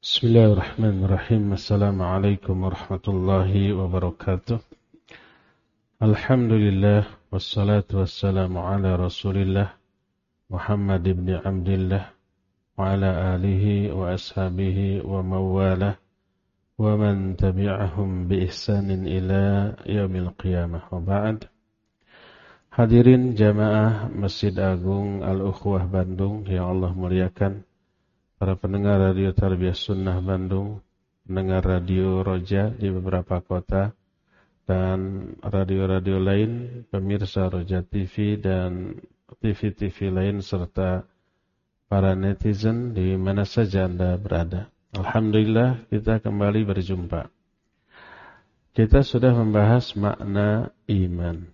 Bismillahirrahmanirrahim. Assalamualaikum warahmatullahi wabarakatuh. Alhamdulillah wassalatu wassalamu ala Rasulillah Muhammad ibn Abdillah wa ala alihi wa ashabihi wa mawalah wa man tabi'ahum bi ihsanin ila yaumil qiyamah. Wa ba'd. Hadirin jamaah Masjid Agung Al-Ukhwah Bandung yang Allah muliakan, para pendengar radio Tarbiyah Sunnah Bandung, pendengar radio Roja di beberapa kota, dan radio-radio lain, pemirsa Roja TV dan TV-TV lain, serta para netizen di mana saja Anda berada. Alhamdulillah kita kembali berjumpa. Kita sudah membahas makna iman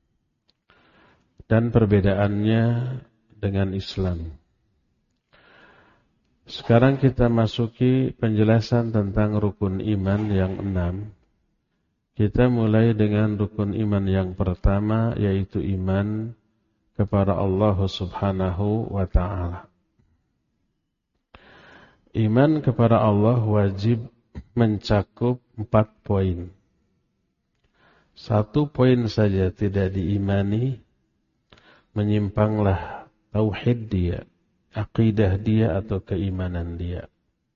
dan perbedaannya dengan Islam. Sekarang kita masuki penjelasan tentang rukun iman yang 6. Kita mulai dengan rukun iman yang pertama, yaitu iman kepada Allah Subhanahu wa ta'ala. Iman kepada Allah wajib mencakup 4 poin. 1 poin saja tidak diimani, menyimpanglah tauhid dia, akidah dia atau keimanan dia.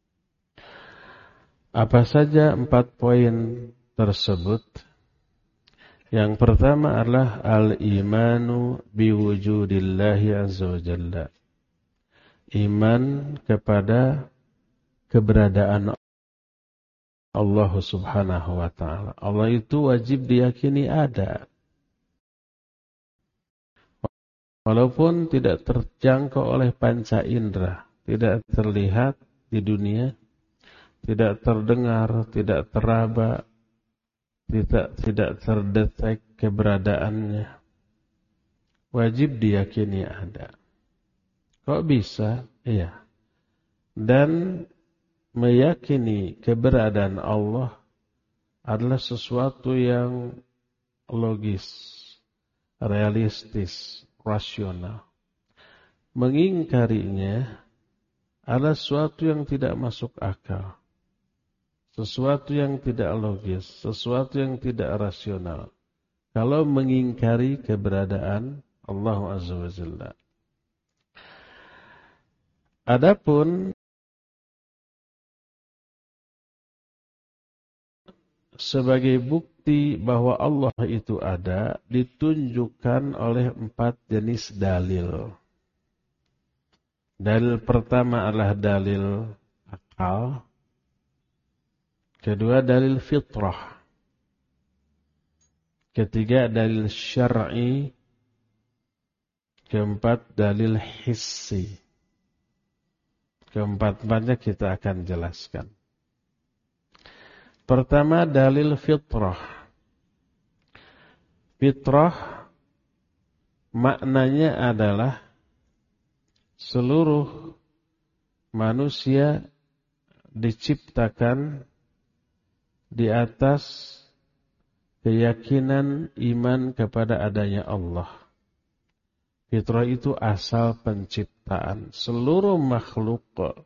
Apa saja 4 poin tersebut? Yang pertama adalah al-imanu biwujudillahi azza wa jalla. Iman kepada keberadaan Allah subhanahu wa ta'ala. Allah itu wajib diyakini ada. Walaupun tidak terjangkau oleh panca indera, tidak terlihat di dunia, tidak terdengar, tidak teraba, tidak terdetek keberadaannya, wajib diyakini ada. Kok bisa? Iya. Dan meyakini keberadaan Allah adalah sesuatu yang logis, realistis, rasional. Mengingkarinya adalah sesuatu yang tidak masuk akal, sesuatu yang tidak logis, sesuatu yang tidak rasional. Kalau mengingkari keberadaan Allah Azza wa Jalla. Adapun sebagai bukti bahwa Allah itu ada ditunjukkan oleh 4 jenis dalil. Dalil pertama adalah dalil akal. Kedua dalil fitrah. Ketiga dalil syar'i. Keempat dalil hissi. Keempat-empatnya kita akan jelaskan. Pertama dalil fitrah. Fitrah maknanya adalah seluruh manusia diciptakan di atas keyakinan iman kepada adanya Allah. Fitrah itu asal penciptaan. Seluruh makhluk,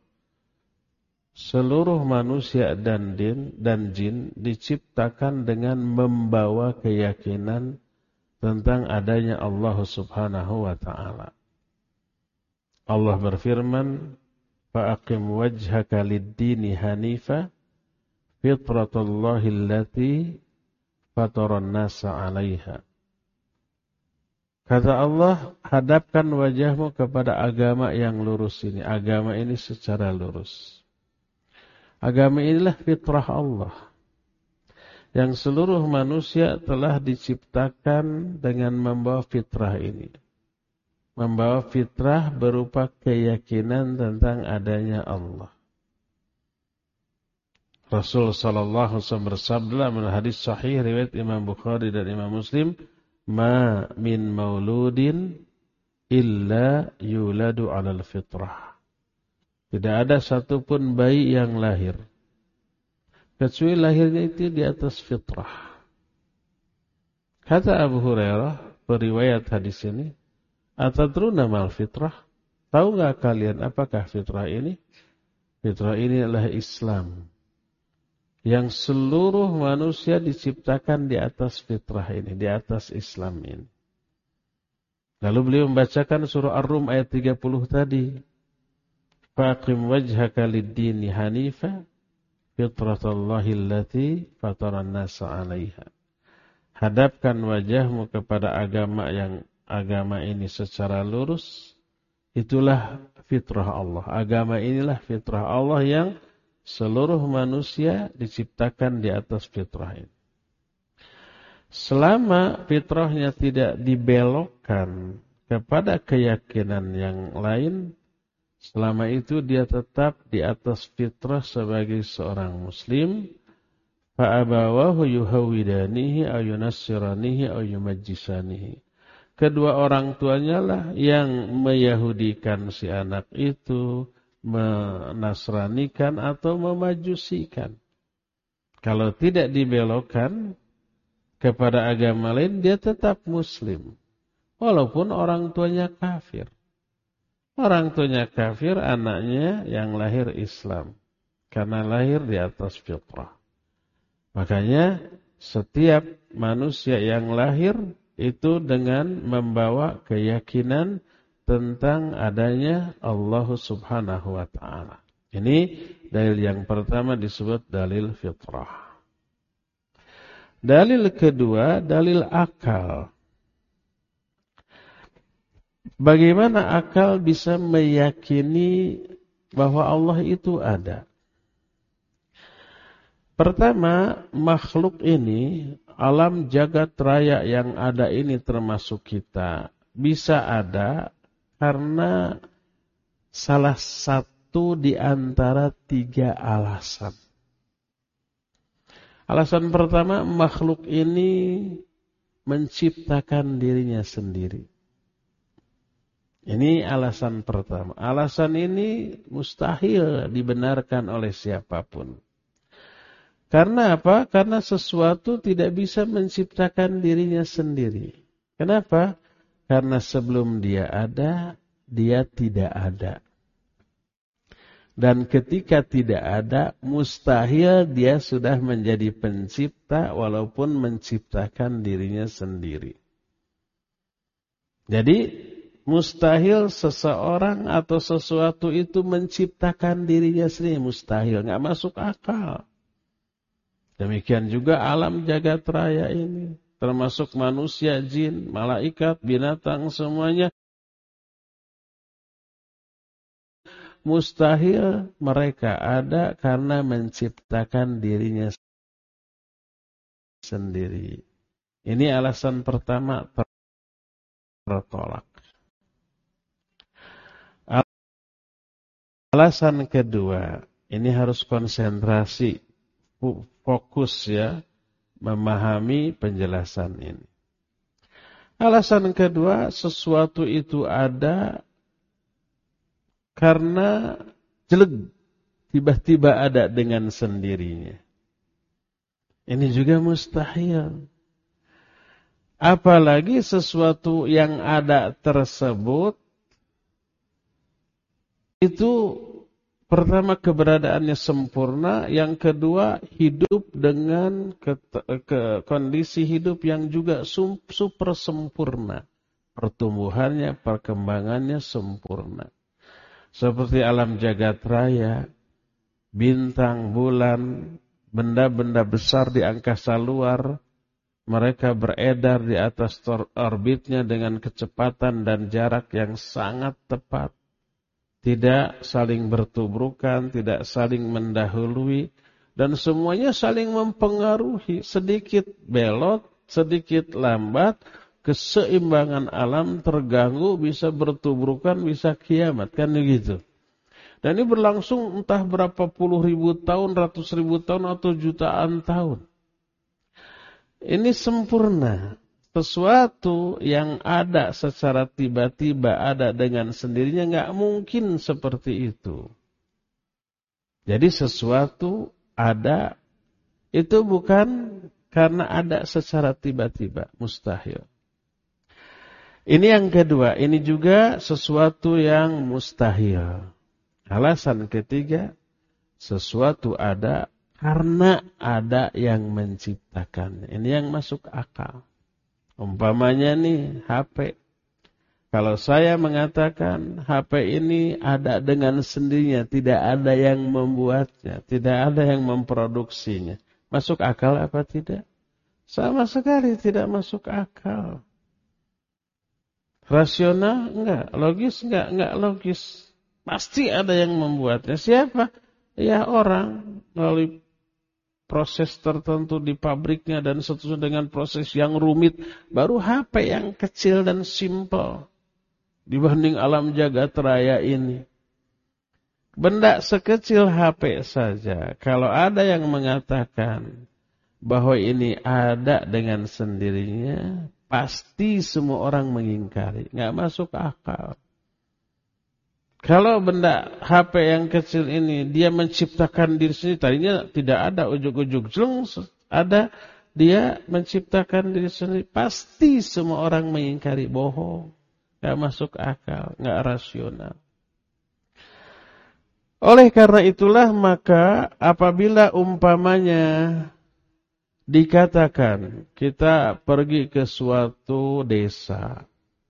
seluruh manusia dan jin diciptakan dengan membawa keyakinan tentang adanya Allah subhanahu wa ta'ala. Allah berfirman, فَأَقِمْ وَجْهَكَ لِلدِّينِ حَنِيفًا فِطْرَةَ اللَّهِ الَّتِي فَطَرَ النَّاسَ عَلَيْهَا. Kata Allah, hadapkan wajahmu kepada agama yang lurus ini. Agama ini secara lurus. Agama inilah fitrah Allah, yang seluruh manusia telah diciptakan dengan membawa fitrah ini. Membawa fitrah berupa keyakinan tentang adanya Allah. Rasul sallallahu alaihi wasallam bersabda dalam hadis sahih riwayat Imam Bukhari dan Imam Muslim, "Ma min mauludin illa yuladu 'alal fitrah." Tidak ada satupun bayi yang lahir kecuali lahirnya itu di atas fitrah. Kata Abu Hurairah, periwayat hadis ini, "Atadruna mal fitrah?" Tahu nggak kalian apakah fitrah ini? Fitrah ini adalah Islam. Yang seluruh manusia diciptakan di atas fitrah ini, di atas Islam ini. Lalu beliau membacakan surah Ar-Rum ayat 30 tadi. Faqim wajhaka lid-dini hanifa fitratallahi allati fataran nasa 'alaiha. Hadapkan wajahmu kepada agama ini secara lurus. Itulah fitrah Allah. Agama inilah fitrah Allah yang seluruh manusia diciptakan di atas fitrah ini. Selama fitrahnya tidak dibelokkan kepada keyakinan yang lain, selama itu dia tetap di atas fitrah sebagai seorang muslim. Fa'abawahu yuhawidanihi aw yunassiranihi aw yumajjisanihi. Kedua orang tuanya lah yang meyahudikan si anak itu, menasranikan atau memajusikan. Kalau tidak dibelokkan kepada agama lain, dia tetap muslim. Walaupun orang tuanya kafir. Orang tuanya kafir, anaknya yang lahir Islam. Karena lahir di atas fitrah. Makanya setiap manusia yang lahir itu dengan membawa keyakinan tentang adanya Allah Subhanahu wa ta'ala. Ini dalil yang pertama disebut dalil fitrah. Dalil kedua, dalil akal. Bagaimana akal bisa meyakini bahwa Allah itu ada? Pertama, makhluk ini, alam jagat raya yang ada ini termasuk kita, bisa ada karena salah satu di antara 3 alasan. Alasan pertama, makhluk ini menciptakan dirinya sendiri. Ini alasan pertama. Alasan ini mustahil dibenarkan oleh siapapun. Karena apa? Karena sesuatu tidak bisa menciptakan dirinya sendiri. Kenapa? Karena sebelum dia ada, dia tidak ada. Dan ketika tidak ada, mustahil dia sudah menjadi pencipta walaupun menciptakan dirinya sendiri. Jadi, mustahil seseorang atau sesuatu itu menciptakan dirinya sendiri. Mustahil, nggak masuk akal. Demikian juga alam jagat raya ini. Termasuk manusia, jin, malaikat, binatang, semuanya. Mustahil mereka ada karena menciptakan dirinya sendiri. Ini alasan pertama tertolak. Alasan kedua, ini harus konsentrasi. Fokus ya, memahami penjelasan ini. Alasan kedua, sesuatu itu ada karena jelek, tiba-tiba ada dengan sendirinya. Ini juga mustahil. Apalagi sesuatu yang ada tersebut, itu pertama keberadaannya sempurna, yang kedua hidup dengan kondisi hidup yang juga super sempurna. Pertumbuhannya, perkembangannya sempurna. Seperti alam jagat raya, bintang, bulan, benda-benda besar di angkasa luar, mereka beredar di atas orbitnya dengan kecepatan dan jarak yang sangat tepat. Tidak saling bertubrukan, tidak saling mendahului, dan semuanya saling mempengaruhi. Sedikit belot, sedikit lambat, keseimbangan alam terganggu, bisa bertubrukan, bisa kiamat. Kan begitu. Dan ini berlangsung entah berapa puluh ribu tahun, ratus ribu tahun, atau jutaan tahun. Ini sempurna. Sesuatu yang ada secara tiba-tiba, ada dengan sendirinya, nggak mungkin seperti itu. Jadi sesuatu ada, itu bukan karena ada secara tiba-tiba, mustahil. Ini yang kedua, ini juga sesuatu yang mustahil. Alasan ketiga, Sesuatu ada karena ada yang menciptakannya. Ini yang masuk akal. Umpamanya nih HP. Kalau saya mengatakan HP ini ada dengan sendirinya, tidak ada yang membuatnya, tidak ada yang memproduksinya. Masuk akal apa tidak? Sama sekali tidak masuk akal. Rasional? Enggak. Logis? Enggak logis. Pasti ada yang membuatnya. Siapa? Ya orang melalui proses tertentu di pabriknya dan seterusnya dengan proses yang rumit. Baru HP yang kecil dan simpel dibanding alam jagat raya ini. Benda sekecil HP saja. Kalau ada yang mengatakan bahwa ini ada dengan sendirinya, pasti semua orang mengingkari. Nggak masuk akal. Kalau benda HP yang kecil ini, dia menciptakan diri sendiri. Tadinya tidak ada, ujuk-ujuk jelung ada. Dia menciptakan diri sendiri. Pasti semua orang mengingkari, bohong. Nggak masuk akal, nggak rasional. Oleh karena itulah maka apabila umpamanya dikatakan kita pergi ke suatu desa.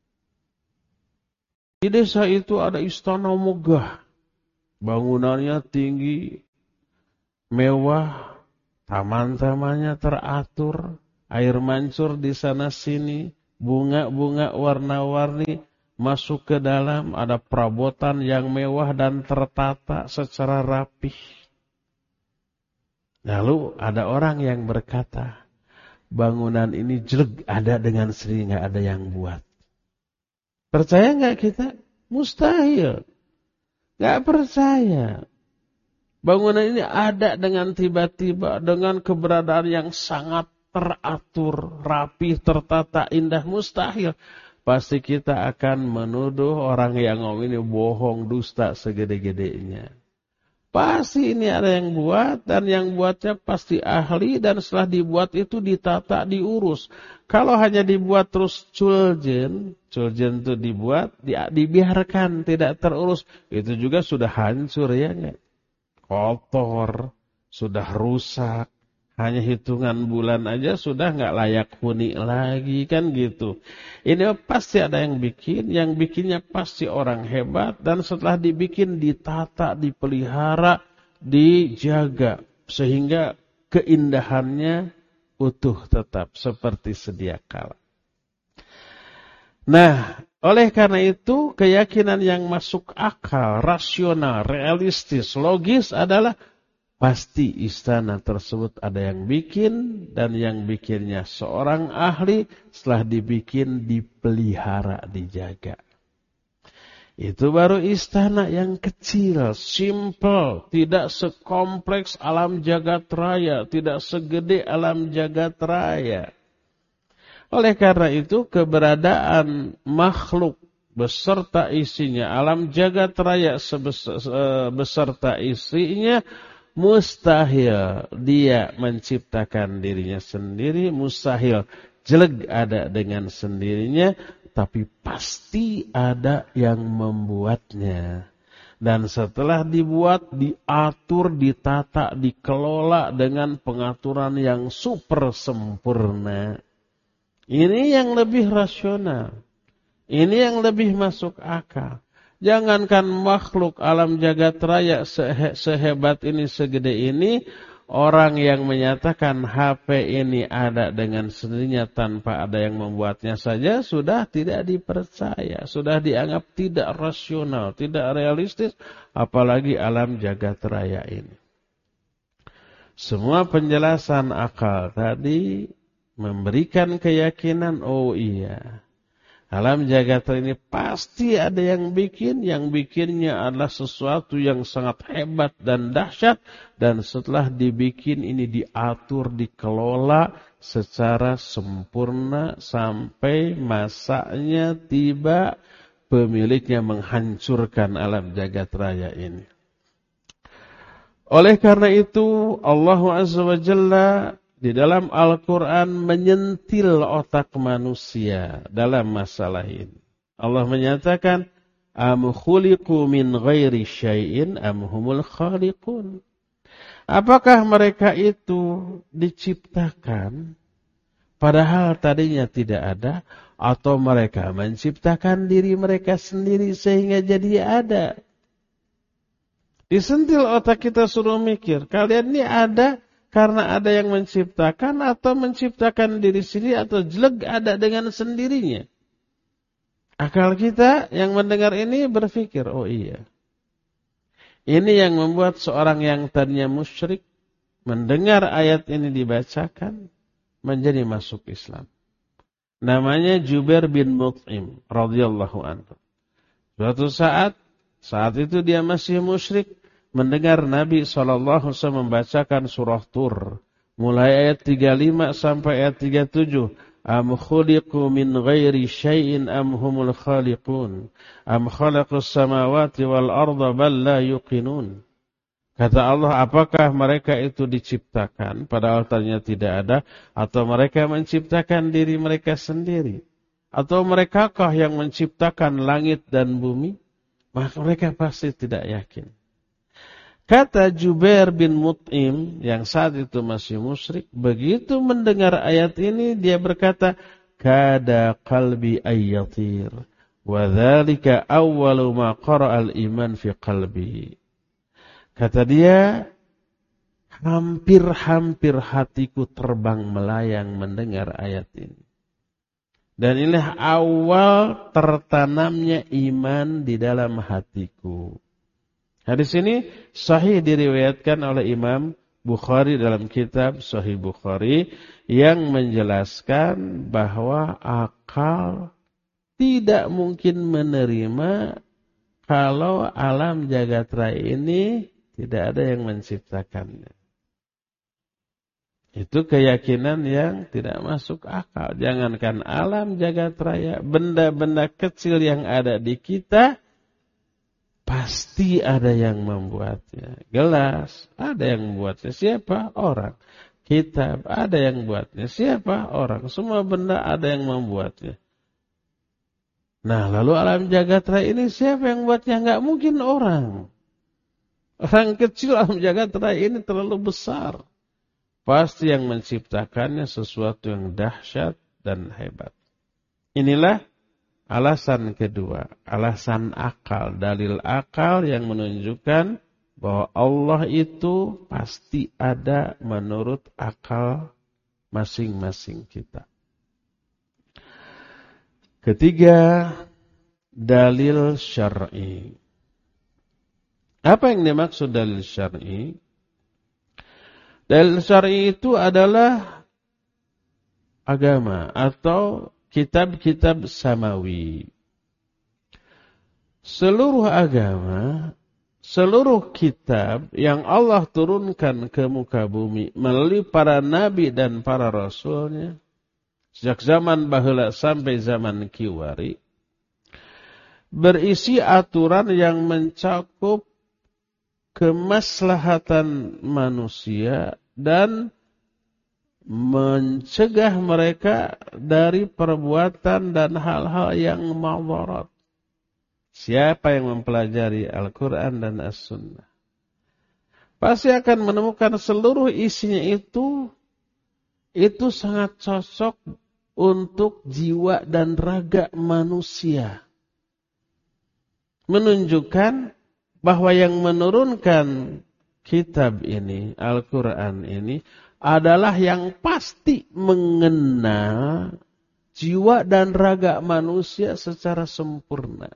Di desa itu ada istana megah. Bangunannya tinggi, mewah, taman-tamannya teratur, air mancur di sana sini, bunga-bunga warna-warni masuk ke dalam, ada perabotan yang mewah dan tertata secara rapih. Lalu ada orang yang berkata, bangunan ini jelek, ada dengan sendiri, nggak ada yang buat. Percaya nggak kita? Mustahil. Nggak percaya. Bangunan ini ada dengan tiba-tiba, dengan keberadaan yang sangat teratur, rapi, tertata, indah. Mustahil. Pasti kita akan menuduh orang yang ngomong ini bohong, dusta segede-gedenya. Pasti ini ada yang buat, dan yang buatnya pasti ahli, dan setelah dibuat itu ditata, diurus. Kalau hanya dibuat terus culjen itu dibuat, dibiarkan, tidak terurus, itu juga sudah hancur ya nggak? Kotor, sudah rusak, hanya hitungan bulan aja sudah nggak layak huni lagi, kan gitu. Ini pasti ada yang bikinnya pasti orang hebat, dan setelah dibikin ditata, dipelihara, dijaga sehingga keindahannya utuh tetap seperti sedia kala. Nah, oleh karena itu keyakinan yang masuk akal, rasional, realistis, logis adalah pasti istana tersebut ada yang bikin, dan yang bikinnya seorang ahli, setelah dibikin dipelihara, dijaga. Itu baru istana yang kecil, simple, tidak sekompleks alam jagat raya, tidak segede alam jagat raya. Oleh karena itu keberadaan makhluk beserta isinya, alam jagat raya beserta isinya, mustahil dia menciptakan dirinya sendiri, mustahil jelek ada dengan sendirinya, tapi pasti ada yang membuatnya. Dan setelah dibuat, diatur, ditata, dikelola dengan pengaturan yang super sempurna. Ini yang lebih rasional. Ini yang lebih masuk akal. Jangankan makhluk alam jagat raya sehebat ini, segede ini, orang yang menyatakan HP ini ada dengan sendirinya tanpa ada yang membuatnya saja sudah tidak dipercaya, sudah dianggap tidak rasional, tidak realistis, apalagi alam jagat raya ini. Semua penjelasan akal tadi memberikan keyakinan, oh iya, alam jagat ini pasti ada yang bikinnya adalah sesuatu yang sangat hebat dan dahsyat, dan setelah dibikin ini diatur, dikelola secara sempurna sampai masanya tiba pemiliknya menghancurkan alam jagat raya ini. Oleh karena itu Allah Azza wa Jalla di dalam Al-Quran menyentil otak manusia dalam masalah ini. Allah menyatakan, am khuliqu min ghairi syai'in am humul khaliqun. Apakah mereka itu diciptakan padahal tadinya tidak ada, atau mereka menciptakan diri mereka sendiri sehingga jadi ada? Disentil otak kita suruh mikir, kalian ini ada karena ada yang menciptakan atau menciptakan diri sendiri atau jelek ada dengan sendirinya. Akal kita yang mendengar ini berpikir, oh iya. Ini yang membuat seorang yang tadinya musyrik mendengar ayat ini dibacakan menjadi masuk Islam. Namanya Jubair bin Mut'im radhiyallahu anhu. Suatu saat itu dia masih musyrik, mendengar Nabi SAW membacakan surah Tur, mulai ayat 35 sampai ayat 37. Am khuliqu min ghairi syai'in am humul khaliqun am khalaqus samawati wal arda bal la yuqinun. Kata Allah, apakah mereka itu diciptakan padahal tadinya tidak ada, atau mereka menciptakan diri mereka sendiri, atau merekakah yang menciptakan langit dan bumi? Maka mereka pasti tidak yakin. Kata Jubair bin Mut'im yang saat itu masih musyrik, begitu mendengar ayat ini dia berkata, kada qalbi ayyatir wa dzalika awwalu ma qara'al iman fi qalbi. Kata dia, hampir-hampir hatiku terbang melayang mendengar ayat ini. Dan inilah awal tertanamnya iman di dalam hatiku. Hadis ini sahih diriwayatkan oleh Imam Bukhari dalam kitab Sahih Bukhari yang menjelaskan bahwa akal tidak mungkin menerima kalau alam jagat raya ini tidak ada yang menciptakannya. Itu keyakinan yang tidak masuk akal. Jangankan alam jagat raya, benda-benda kecil yang ada di kita, pasti ada yang membuatnya. Gelas, ada yang membuatnya. Siapa? Orang. Kitab, ada yang membuatnya. Siapa? Orang. Semua benda ada yang membuatnya. Nah, lalu alam jagat raya ini siapa yang membuatnya? Enggak mungkin orang. Orang kecil alam jagat raya ini terlalu besar. Pasti yang menciptakannya sesuatu yang dahsyat dan hebat. Inilah alasan kedua, alasan akal, dalil akal yang menunjukkan bahwa Allah itu pasti ada menurut akal masing-masing kita. Ketiga, dalil syar'i. Apa yang dimaksud dalil syar'i? Dalil syar'i itu adalah agama atau kitab-kitab samawi. Seluruh agama, seluruh kitab yang Allah turunkan ke muka bumi melalui para nabi dan para rasulnya, sejak zaman baheula sampai zaman kiwari, berisi aturan yang mencakup kemaslahatan manusia dan mencegah mereka dari perbuatan dan hal-hal yang madarat. Siapa yang mempelajari Al-Quran dan As-Sunnah pasti akan menemukan seluruh isinya itu sangat cocok untuk jiwa dan raga manusia. Menunjukkan bahwa yang menurunkan kitab ini, Al-Quran ini, adalah yang pasti mengenal jiwa dan raga manusia secara sempurna.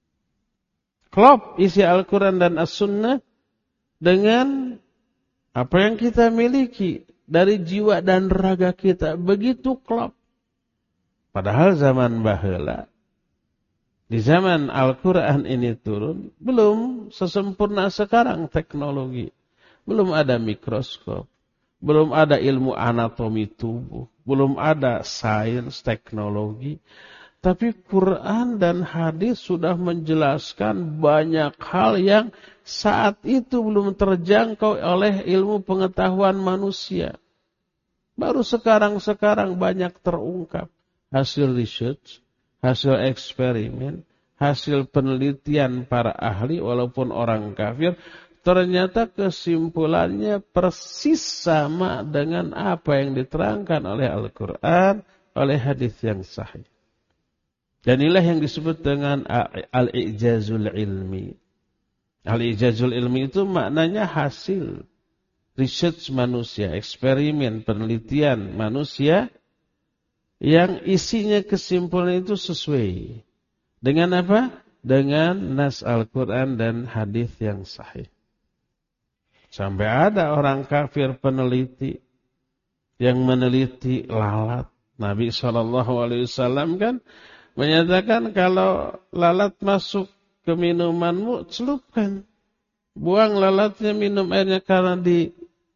Klop isi Al-Quran dan As-Sunnah dengan apa yang kita miliki dari jiwa dan raga kita. Begitu klop. Padahal zaman baheula, di zaman Al-Quran ini turun, belum sesempurna sekarang teknologi. Belum ada mikroskop. Belum ada ilmu anatomi tubuh. Belum ada sains, teknologi. Tapi Quran dan hadis sudah menjelaskan banyak hal yang saat itu belum terjangkau oleh ilmu pengetahuan manusia. Baru sekarang banyak terungkap. Hasil research, hasil eksperimen, hasil penelitian para ahli walaupun orang kafir ternyata kesimpulannya persis sama dengan apa yang diterangkan oleh Al-Quran, oleh hadis yang sahih. Dan inilah yang disebut dengan al-i'jazul ilmi. Al-i'jazul ilmi itu maknanya hasil research manusia, eksperimen, penelitian manusia yang isinya kesimpulan itu sesuai. Dengan apa? Dengan nas Al-Quran dan hadis yang sahih. Sampai ada orang kafir peneliti yang meneliti lalat. Nabi SAW kan menyatakan kalau lalat masuk ke minumanmu, celupkan. Buang lalatnya, minum airnya, karena di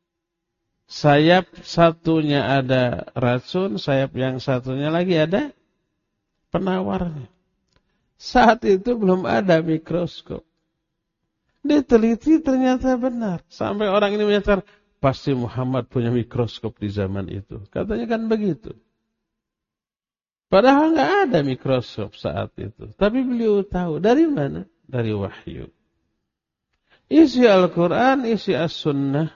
sayap satunya ada racun, sayap yang satunya lagi ada penawarnya. Saat itu belum ada mikroskop. Diteliti ternyata benar. Sampai orang ini menyatakan, pasti Muhammad punya mikroskop di zaman itu. Katanya kan begitu. Padahal nggak ada mikroskop saat itu. Tapi beliau tahu. Dari mana? Dari wahyu. Isi Al-Quran, isi As-Sunnah.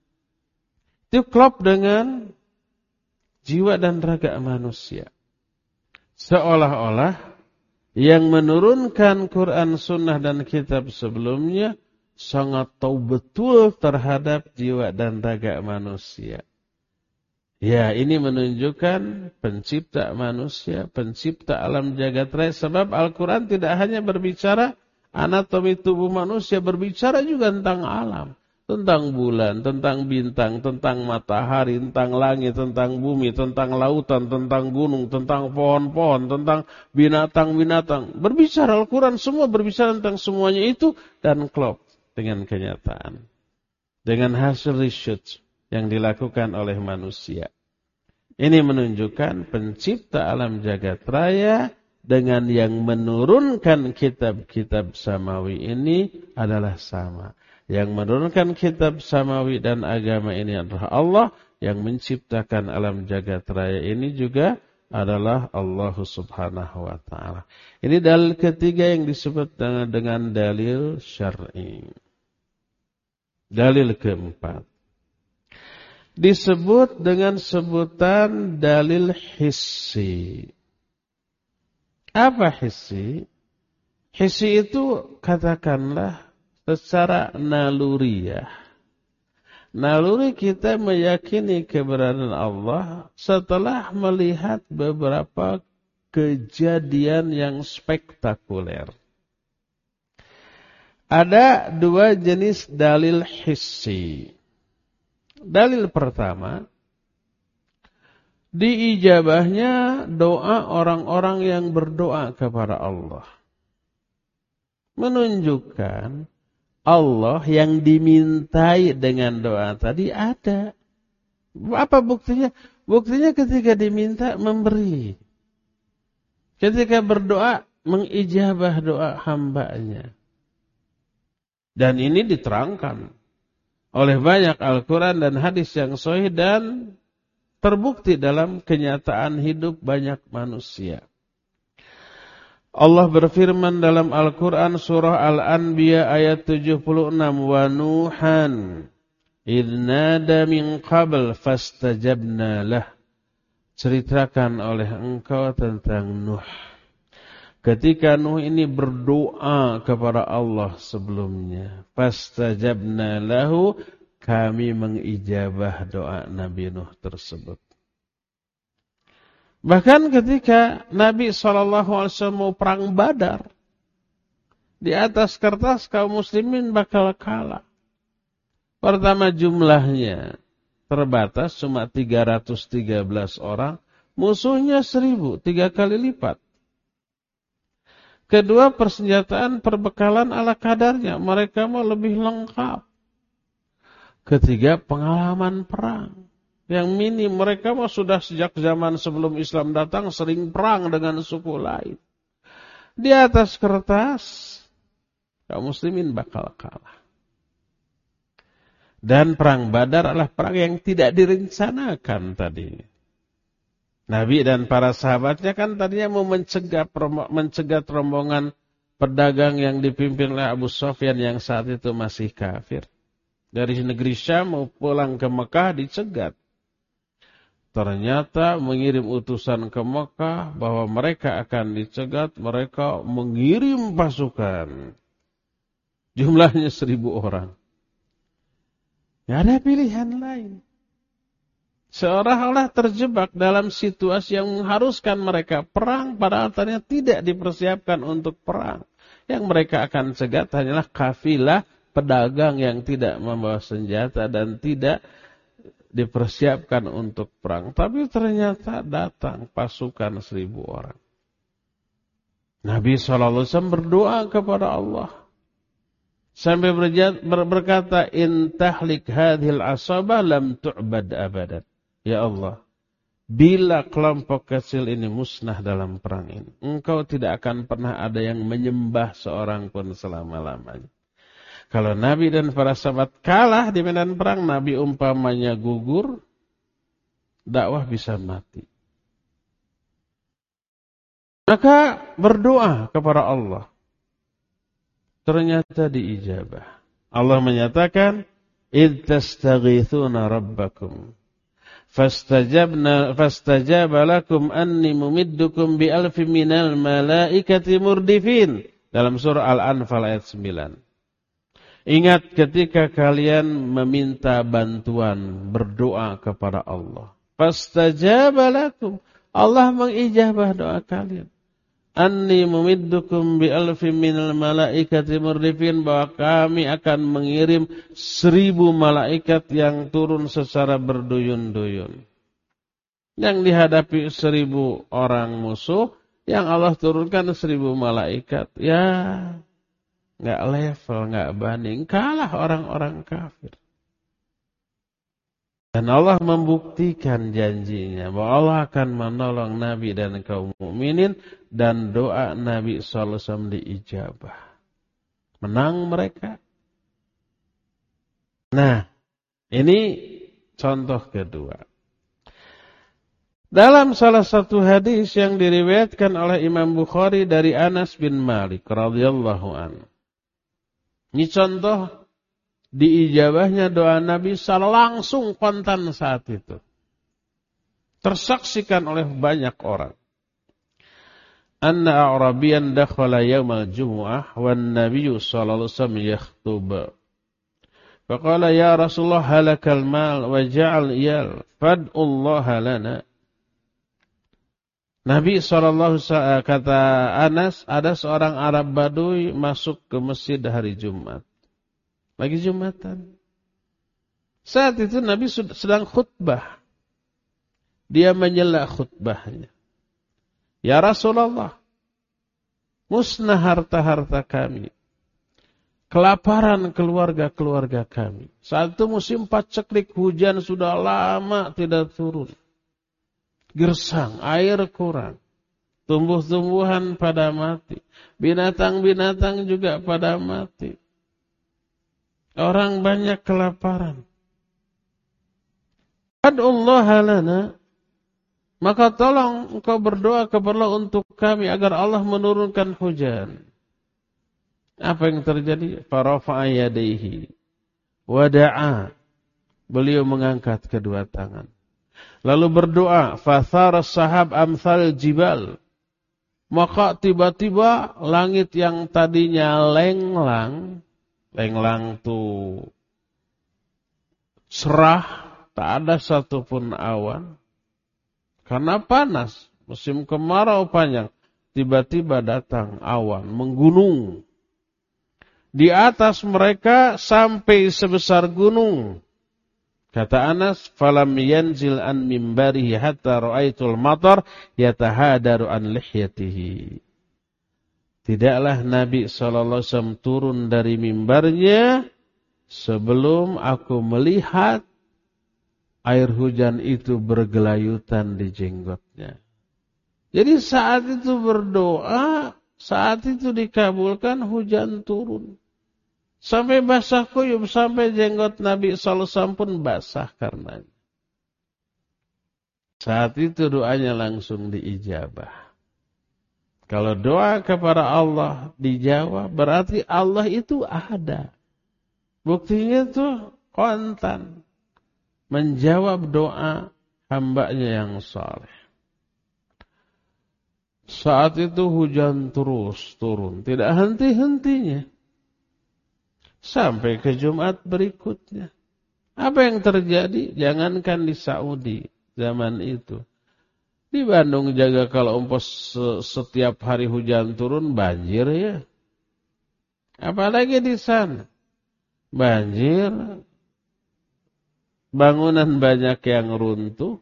Itu klop dengan jiwa dan raga manusia. Seolah-olah yang menurunkan Quran, Sunnah, dan kitab sebelumnya sangat tahu betul terhadap jiwa dan raga manusia. Ya, ini menunjukkan pencipta manusia, pencipta alam jagat raya. Sebab Al-Quran tidak hanya berbicara anatomi tubuh manusia, berbicara juga tentang alam. Tentang bulan, tentang bintang, tentang matahari, tentang langit, tentang bumi, tentang lautan, tentang gunung, tentang pohon-pohon, tentang binatang-binatang. Berbicara Al-Quran, semua berbicara tentang semuanya itu dan klop dengan kenyataan. Dengan hasil research yang dilakukan oleh manusia. Ini menunjukkan pencipta alam jagat raya dengan yang menurunkan kitab-kitab samawi ini adalah sama. Yang menurunkan kitab samawi dan agama ini adalah Allah. Yang menciptakan alam jagat raya ini juga adalah Allah subhanahu wa ta'ala. Ini dalil ketiga yang disebut dengan dalil syar'i. Dalil keempat disebut dengan sebutan dalil hissi. Apa hissi? Hissi itu katakanlah secara naluriah. Naluri kita meyakini keberadaan Allah setelah melihat beberapa kejadian yang spektakuler. Ada dua jenis dalil hissi. Dalil pertama, diijabahnya doa orang-orang yang berdoa kepada Allah. Menunjukkan Allah yang dimintai dengan doa tadi ada. Apa buktinya? Buktinya ketika diminta memberi. Ketika berdoa mengijabah doa hambanya. Dan ini diterangkan oleh banyak Al-Quran dan hadis yang sahih dan terbukti dalam kenyataan hidup banyak manusia. Allah berfirman dalam Al-Quran surah Al-Anbiya ayat 76, wa Nuhan idh nada min qabl fastajabna lah. Ceritakan oleh engkau tentang Nuh. Ketika Nuh ini berdoa kepada Allah sebelumnya, fastajabna lahu, kami mengijabah doa Nabi Nuh tersebut. Bahkan ketika Nabi SAW mau perang Badar, di atas kertas kaum muslimin bakal kalah. Pertama jumlahnya terbatas, cuma 313 orang, musuhnya 1000, 3 kali lipat. Kedua, persenjataan perbekalan ala kadarnya, mereka mau lebih lengkap. Ketiga, pengalaman perang. Yang minim, mereka mau sudah sejak zaman sebelum Islam datang sering perang dengan suku lain. Di atas kertas, kaum muslimin bakal kalah. Dan perang Badar adalah perang yang tidak direncanakan tadi. Nabi dan para sahabatnya kan tadinya mau mencegah rombongan pedagang yang dipimpin oleh Abu Sufyan yang saat itu masih kafir. Dari negeri Syam mau pulang ke Mekah dicegat. Ternyata mengirim utusan ke Mekah bahwa mereka akan dicegat, mereka mengirim pasukan. Jumlahnya 1.000 orang. Tidak ada pilihan lain. Seolah-olah terjebak dalam situasi yang mengharuskan mereka perang, padahal ternyata tidak dipersiapkan untuk perang. Yang mereka akan cegat hanyalah kafilah pedagang yang tidak membawa senjata dan tidak dipersiapkan untuk perang. Tapi ternyata datang pasukan 1.000 orang. Nabi SAW berdoa kepada Allah. Sampai berkata, in tahlik hadhil asabah lam tu'bad abadan. Ya Allah, bila kelompok kecil ini musnah dalam perang ini, engkau tidak akan pernah ada yang menyembah seorang pun selama-lamanya. Kalau Nabi dan para sahabat kalah di medan perang, Nabi umpamanya gugur, dakwah bisa mati. Maka berdoa kepada Allah. Ternyata diijabah. Allah menyatakan, idh tastaghithuna rabbakum. Fastajaba lakum anni mumiddukum bi alfin minal malaikati murdifin. Dalam surah Al-Anfal ayat 9. Ingat ketika kalian meminta bantuan, berdoa kepada Allah. Fastajaba lakum. Allah mengijabah doa kalian. Anni mumiddukum bi alfin minal malaikati murdifin, bahwa kami akan mengirim 1.000 malaikat yang turun secara berduyun-duyun. Yang dihadapi 1.000 orang musuh, yang Allah turunkan 1.000 malaikat. Ya, nggak level, nggak banding, kalah orang-orang kafir. Dan Allah membuktikan janjinya bahwa Allah akan menolong Nabi dan kaum mukminin, dan doa Nabi SAW diijabah. Menang mereka. Nah, ini contoh kedua. Dalam salah satu hadis yang diriwayatkan oleh Imam Bukhari dari Anas bin Malik radhiyallahu anhu. Ini contoh diijabahnya doa Nabi secara langsung kontan saat itu. Tersaksikan oleh banyak orang. Anna a'rabiyan dakhala yawmal jumu'ah wan nabiyyu sallallahu alaihi wasallam yakhthub. Faqala ya Rasulullah halakal mal wa ja'al iyal fad'ullaha lana. Nabi SAW kata Anas, ada seorang Arab Badui masuk ke masjid hari Jumat. Lagi Jumatan. Saat itu Nabi sedang khutbah. Dia menyela khutbahnya. Ya Rasulullah, musnah harta-harta kami. Kelaparan keluarga-keluarga kami. Saat itu musim paceklik, hujan sudah lama tidak turun. Gersang, air kurang. Tumbuh-tumbuhan pada mati. Binatang-binatang juga pada mati. Orang banyak kelaparan. Ad'ullaha lana. Maka tolong engkau berdoa kepada Allah untuk kami agar Allah menurunkan hujan. Apa yang terjadi? Farafa'a yadayhi. Wada'a. Beliau mengangkat kedua tangan. Lalu berdoa. Fathara sahab amthal jibal. Maka tiba-tiba langit yang tadinya lenglang. Lenglang tuh cerah, tak ada satupun awan. Karena panas, musim kemarau panjang, tiba-tiba datang awan, menggunung. Di atas mereka sampai sebesar gunung. Kata Anas, falam yanzil an mimbarihi hatta ra'aitul matar yatahadaru an lihyatihi. Tidaklah Nabi SAW turun dari mimbarnya sebelum aku melihat air hujan itu bergelayutan di jenggotnya. Jadi saat itu berdoa, saat itu dikabulkan, hujan turun. Sampai basah kuyup, sampai jenggot Nabi SAW pun basah karenanya. Saat itu doanya langsung diijabah. Kalau doa kepada Allah dijawab, berarti Allah itu ada. Buktinya tuh kontan menjawab doa hambanya yang saleh. Saat itu hujan terus turun, tidak henti-hentinya. Sampai ke Jumat berikutnya. Apa yang terjadi? Jangankan di Saudi zaman itu. Di Bandung jaga kalau setiap hari hujan turun banjir ya. Apalagi di sana. Banjir. Bangunan banyak yang runtuh.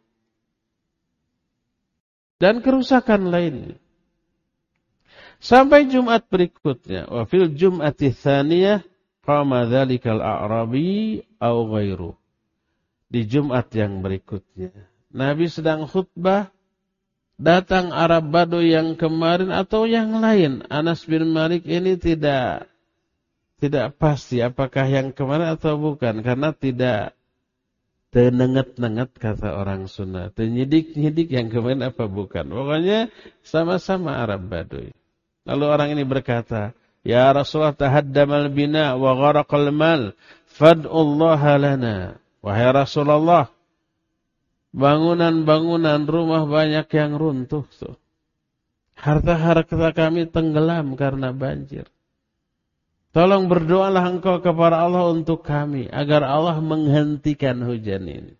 Dan kerusakan lainnya. Sampai Jumat berikutnya. Wa fil Jum'ati tsaniyah qama dzalikal a'rabi au ghairu. Di Jumat yang berikutnya. Nabi sedang khutbah. Datang Arab Baduy yang kemarin atau yang lain. Anas bin Malik ini tidak pasti apakah yang kemarin atau bukan. Karena tidak tenenget-nenget kata orang Sunda. Tenyidik-nyidik yang kemarin apa bukan. Pokoknya sama-sama Arab Baduy. Lalu orang ini berkata, Ya Rasulullah tahaddamal bina wa gharaqal mal. Fad'ullaha lana. Wahai Rasulullah. Bangunan-bangunan rumah banyak yang runtuh tuh. Harta-harta kami tenggelam karena banjir. Tolong berdoalah engkau kepada Allah untuk kami agar Allah menghentikan hujan ini.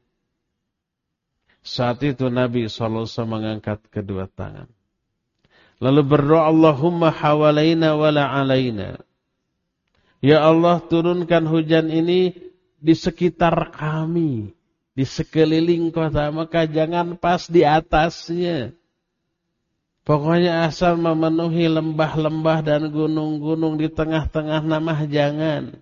Saat itu Nabi SAW mengangkat kedua tangan. Lalu berdoa Allahumma hawalaina wala alaina. Ya Allah turunkan hujan ini di sekitar kami. Di sekeliling kota, maka jangan pas di atasnya. Pokoknya asal memenuhi lembah-lembah dan gunung-gunung di tengah-tengah namah jangan.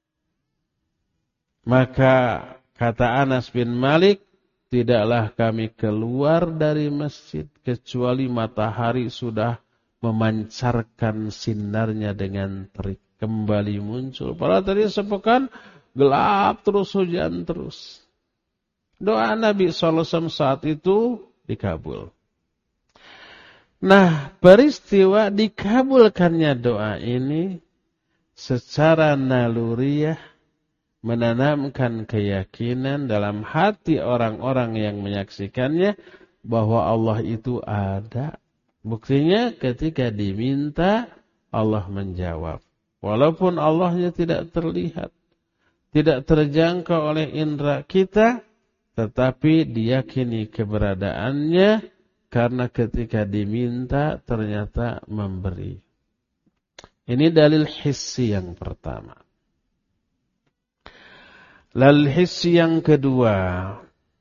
Maka kata Anas bin Malik, tidaklah kami keluar dari masjid kecuali matahari sudah memancarkan sinarnya dengan terik. Kembali muncul. Padahal tadi sepekan gelap terus, hujan terus. Doa Nabi SAW saat itu dikabul. Nah, peristiwa dikabulkannya doa ini secara naluriah menanamkan keyakinan dalam hati orang-orang yang menyaksikannya bahwa Allah itu ada. Buktinya ketika diminta Allah menjawab. Walaupun Allahnya tidak terlihat, tidak terjangkau oleh indera kita, tetapi diyakini keberadaannya karena ketika diminta ternyata memberi. Ini dalil hissi yang pertama. Dalil hissi yang kedua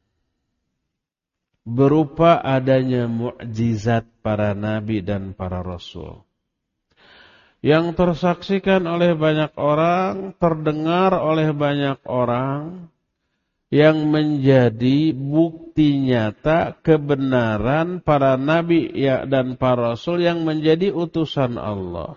berupa adanya mukjizat para nabi dan para rasul. Yang tersaksikan oleh banyak orang, terdengar oleh banyak orang, yang menjadi bukti nyata kebenaran para nabi dan para rasul yang menjadi utusan Allah.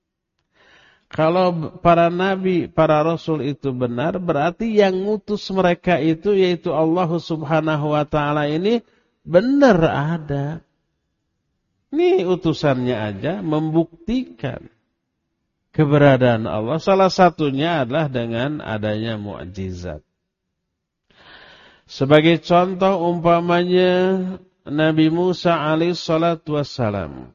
Kalau para nabi, para rasul itu benar, berarti yang ngutus mereka itu yaitu Allah Subhanahu wa taala ini benar ada. Ini utusannya aja membuktikan keberadaan Allah. Salah satunya adalah dengan adanya mukjizat. Sebagai contoh umpamanya Nabi Musa alaihissalatu wassalam.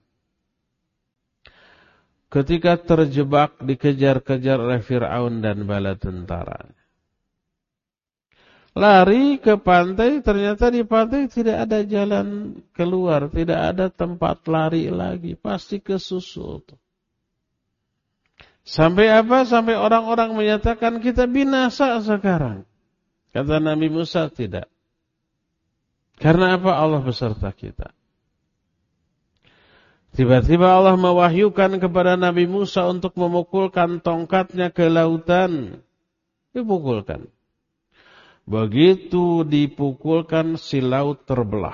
Ketika terjebak dikejar-kejar oleh Fir'aun dan bala tentara. Lari ke pantai, ternyata di pantai tidak ada jalan keluar. Tidak ada tempat lari lagi. Pasti kesusul. Sampai apa? Sampai orang-orang menyatakan kita binasa sekarang. Kata Nabi Musa, tidak. Karena apa? Allah beserta kita. Tiba-tiba Allah mewahyukan kepada Nabi Musa untuk memukulkan tongkatnya ke lautan. Dipukulkan. Begitu dipukulkan, si laut terbelah.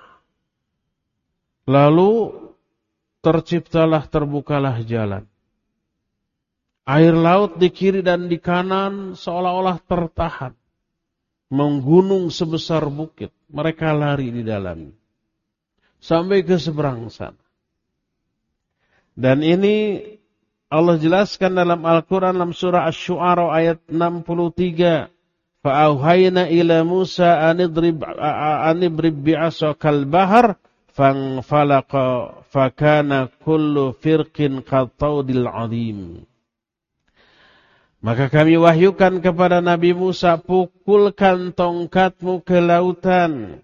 Lalu terbukalah jalan. Air laut di kiri dan di kanan seolah-olah tertahan. Menggunung sebesar bukit. Mereka lari di dalam. Sampai ke seberang sana. Dan ini Allah jelaskan dalam Al-Quran dalam surah Asy-Syu'ara ayat 63. Fa'auhayna ila Musa anidrib bi'asakal bahar fanfalaqa fakana kullu firqin qattaudil azim. Maka kami wahyukan kepada Nabi Musa, pukulkan tongkatmu ke lautan.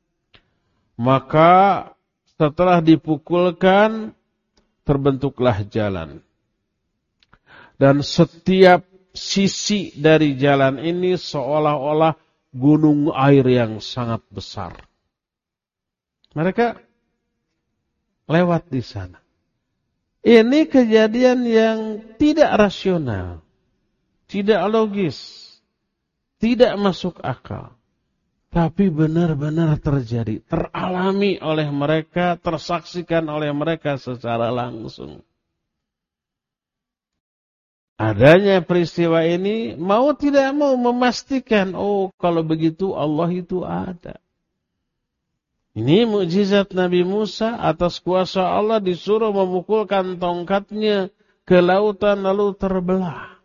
Maka setelah dipukulkan, terbentuklah jalan. Dan setiap sisi dari jalan ini seolah-olah gunung air yang sangat besar. Mereka lewat di sana. Ini kejadian yang tidak rasional, tidak logis, tidak masuk akal. Tapi benar-benar terjadi, teralami oleh mereka, tersaksikan oleh mereka secara langsung. Adanya peristiwa ini mau tidak mau memastikan, oh kalau begitu Allah itu ada. Ini mukjizat Nabi Musa, atas kuasa Allah disuruh memukulkan tongkatnya ke lautan lalu terbelah.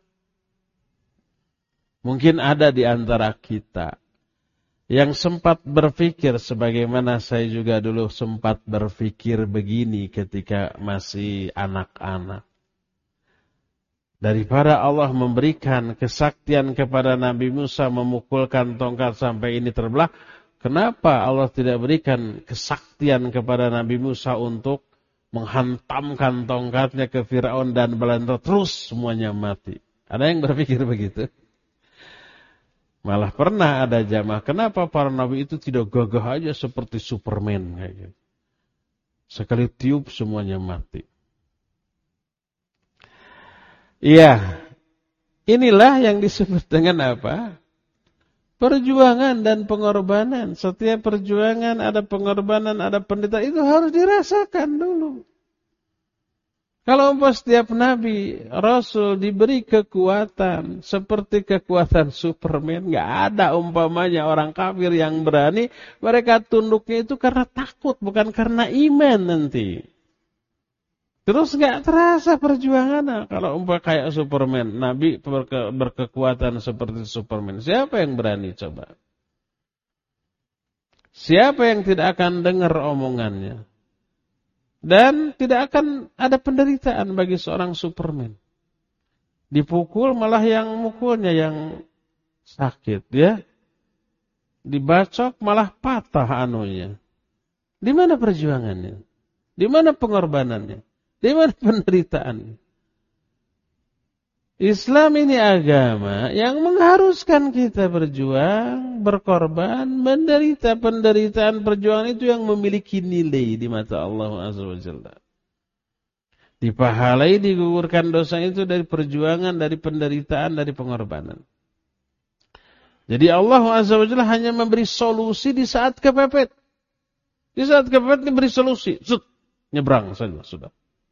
Mungkin ada di antara kita yang sempat berpikir, sebagaimana saya juga dulu sempat berpikir begini ketika masih anak-anak. Daripada Allah memberikan kesaktian kepada Nabi Musa memukulkan tongkat sampai ini terbelah, kenapa Allah tidak berikan kesaktian kepada Nabi Musa untuk menghantamkan tongkatnya ke Firaun dan belanda terus semuanya mati? Ada yang berpikir begitu? Malah pernah ada jamaah, kenapa para nabi itu tidak gagah aja seperti Superman kayak gitu. Sekali tiup semuanya mati. Iya, inilah yang disebut dengan apa? Perjuangan dan pengorbanan. Setiap perjuangan ada pengorbanan, ada penderitaan, itu harus dirasakan dulu. Kalau setiap nabi, rasul diberi kekuatan seperti kekuatan Superman, nggak ada umpamanya orang kafir yang berani, mereka tunduknya itu karena takut, bukan karena iman nanti. Terus nggak terasa perjuangan kalau kayak Superman, nabi berkekuatan seperti Superman. Siapa yang berani coba? Siapa yang tidak akan dengar omongannya? Dan tidak akan ada penderitaan bagi seorang Superman. Dipukul malah yang mukulnya yang sakit, ya. Dibacok malah patah anunya. Di mana perjuangannya? Di mana pengorbanannya? Di mana penderitaannya? Islam ini agama yang mengharuskan kita berjuang, berkorban, menderita. Penderitaan perjuangan itu yang memiliki nilai di mata Allah Azza wa Jalla. Dipahalai, digugurkan dosa itu dari perjuangan, dari penderitaan, dari pengorbanan. Jadi Allah Azza wa Jalla hanya memberi solusi di saat kepepet. Di saat kepepet diberi solusi. Nyebrang saja sudah.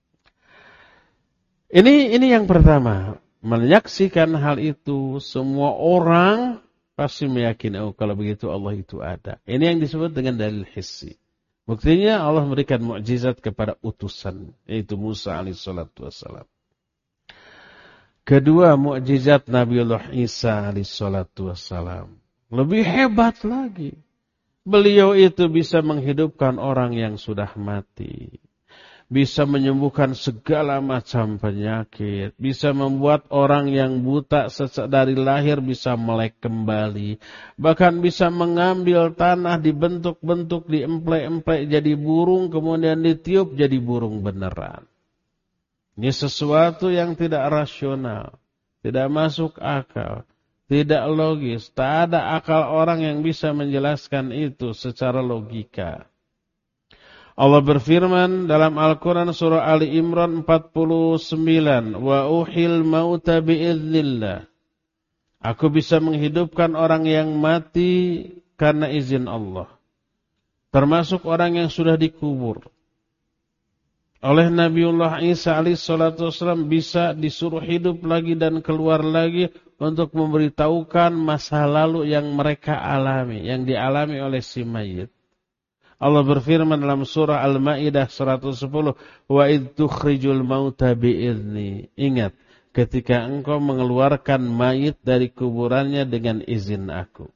Ini yang pertama. Menyaksikan hal itu, semua orang pasti meyakini, oh kalau begitu Allah itu ada. Ini yang disebut dengan dalil hissi. Buktinya Allah memberikan mukjizat kepada utusan, yaitu Musa alaihissalatu wassalam. Kedua, mukjizat Nabiullah Isa alaihissalatu wassalam. Lebih hebat lagi. Beliau itu bisa menghidupkan orang yang sudah mati. Bisa menyembuhkan segala macam penyakit, bisa membuat orang yang buta dari lahir bisa melek kembali, bahkan bisa mengambil tanah dibentuk-bentuk, diemplek-emplek jadi burung, kemudian ditiup jadi burung beneran. Ini sesuatu yang tidak rasional, tidak masuk akal, tidak logis, tak ada akal orang yang bisa menjelaskan itu secara logika. Allah berfirman dalam Al-Quran surah Ali Imran 49, wa uhil mauta biiznillah. Aku bisa menghidupkan orang yang mati karena izin Allah. Termasuk orang yang sudah dikubur. Oleh Nabiullah Isa alaihissalatu wassalam bisa disuruh hidup lagi dan keluar lagi untuk memberitahukan masa lalu yang mereka alami, yang dialami oleh si mayit. Allah berfirman dalam surah Al-Maidah 110, "Wa id tukhrijul mauta bi'izni." Ingat, ketika engkau mengeluarkan mayit dari kuburannya dengan izin aku.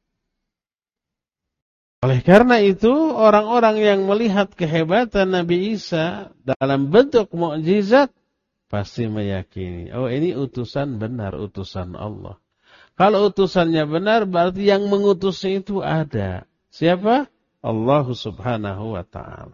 Oleh karena itu, orang-orang yang melihat kehebatan Nabi Isa dalam bentuk mukjizat pasti meyakini, oh ini utusan benar, utusan Allah. Kalau utusannya benar, berarti yang mengutusnya itu ada. Siapa? Allah subhanahu wa ta'ala.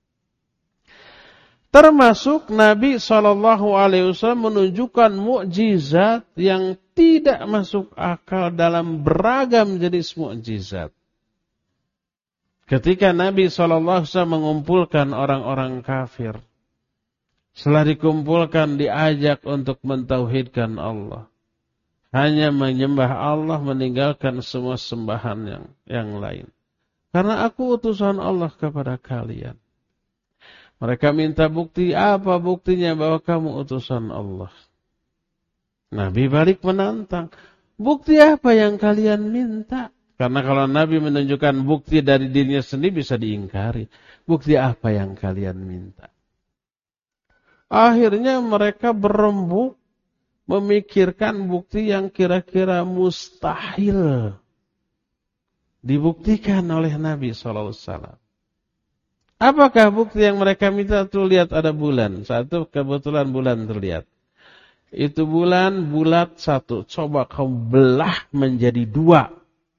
Termasuk Nabi SAW menunjukkan mukjizat yang tidak masuk akal dalam beragam jenis mukjizat. Ketika Nabi SAW mengumpulkan orang-orang kafir, setelah dikumpulkan diajak untuk mentauhidkan Allah. Hanya menyembah Allah, meninggalkan semua sembahan yang lain. Karena aku utusan Allah kepada kalian. Mereka minta bukti, apa buktinya bahwa kamu utusan Allah? Nabi balik menantang, bukti apa yang kalian minta? Karena kalau Nabi menunjukkan bukti dari dirinya sendiri bisa diingkari. Bukti apa yang kalian minta? Akhirnya mereka berembuk memikirkan bukti yang kira-kira mustahil dibuktikan oleh Nabi SAW. Apakah bukti yang mereka minta? Tuh lihat ada bulan. Satu kebetulan bulan terlihat. Itu bulan bulat satu. Coba kau belah menjadi dua.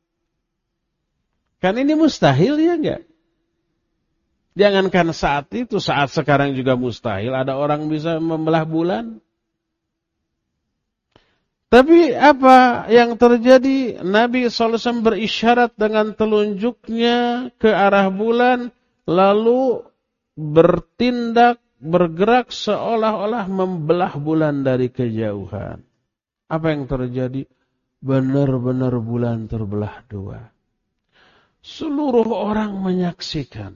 Kan ini mustahil ya enggak? Jangankan saat itu, saat sekarang juga mustahil. Ada orang bisa membelah bulan. Tapi apa yang terjadi? Nabi SAW berisyarat dengan telunjuknya ke arah bulan, lalu bertindak, bergerak seolah-olah membelah bulan dari kejauhan. Apa yang terjadi? Benar-benar bulan terbelah dua. Seluruh orang menyaksikan.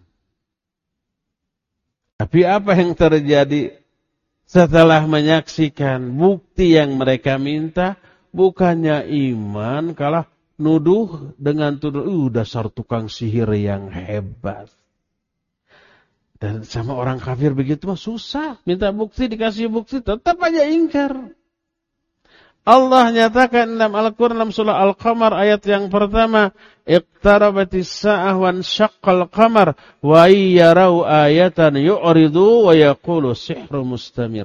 Tapi apa yang terjadi? Setelah menyaksikan bukti yang mereka minta, bukannya iman, kalah nuduh dengan tuduh, dasar tukang sihir yang hebat. Dan sama orang kafir begitu mah susah. Minta bukti, dikasih bukti, tetap aja ingkar. Allah nyatakan dalam Al-Quran dalam surah Al-Qamar ayat yang pertama, iqtarabatis sa'ah wan syaqqal qamar wa yarau ayatan yu'ridu wa yaqulu sihru mustamir.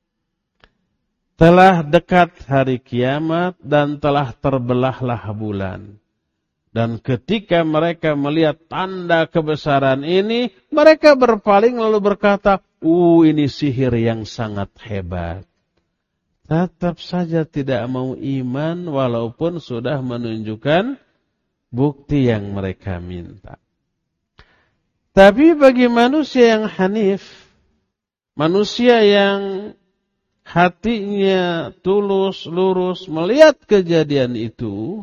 Telah dekat hari kiamat dan telah terbelahlah bulan. Dan ketika mereka melihat tanda kebesaran ini, mereka berpaling lalu berkata, ini sihir yang sangat hebat. Tetap saja tidak mau iman walaupun sudah menunjukkan bukti yang mereka minta. Tapi bagi manusia yang hanif, manusia yang hatinya tulus, lurus, melihat kejadian itu,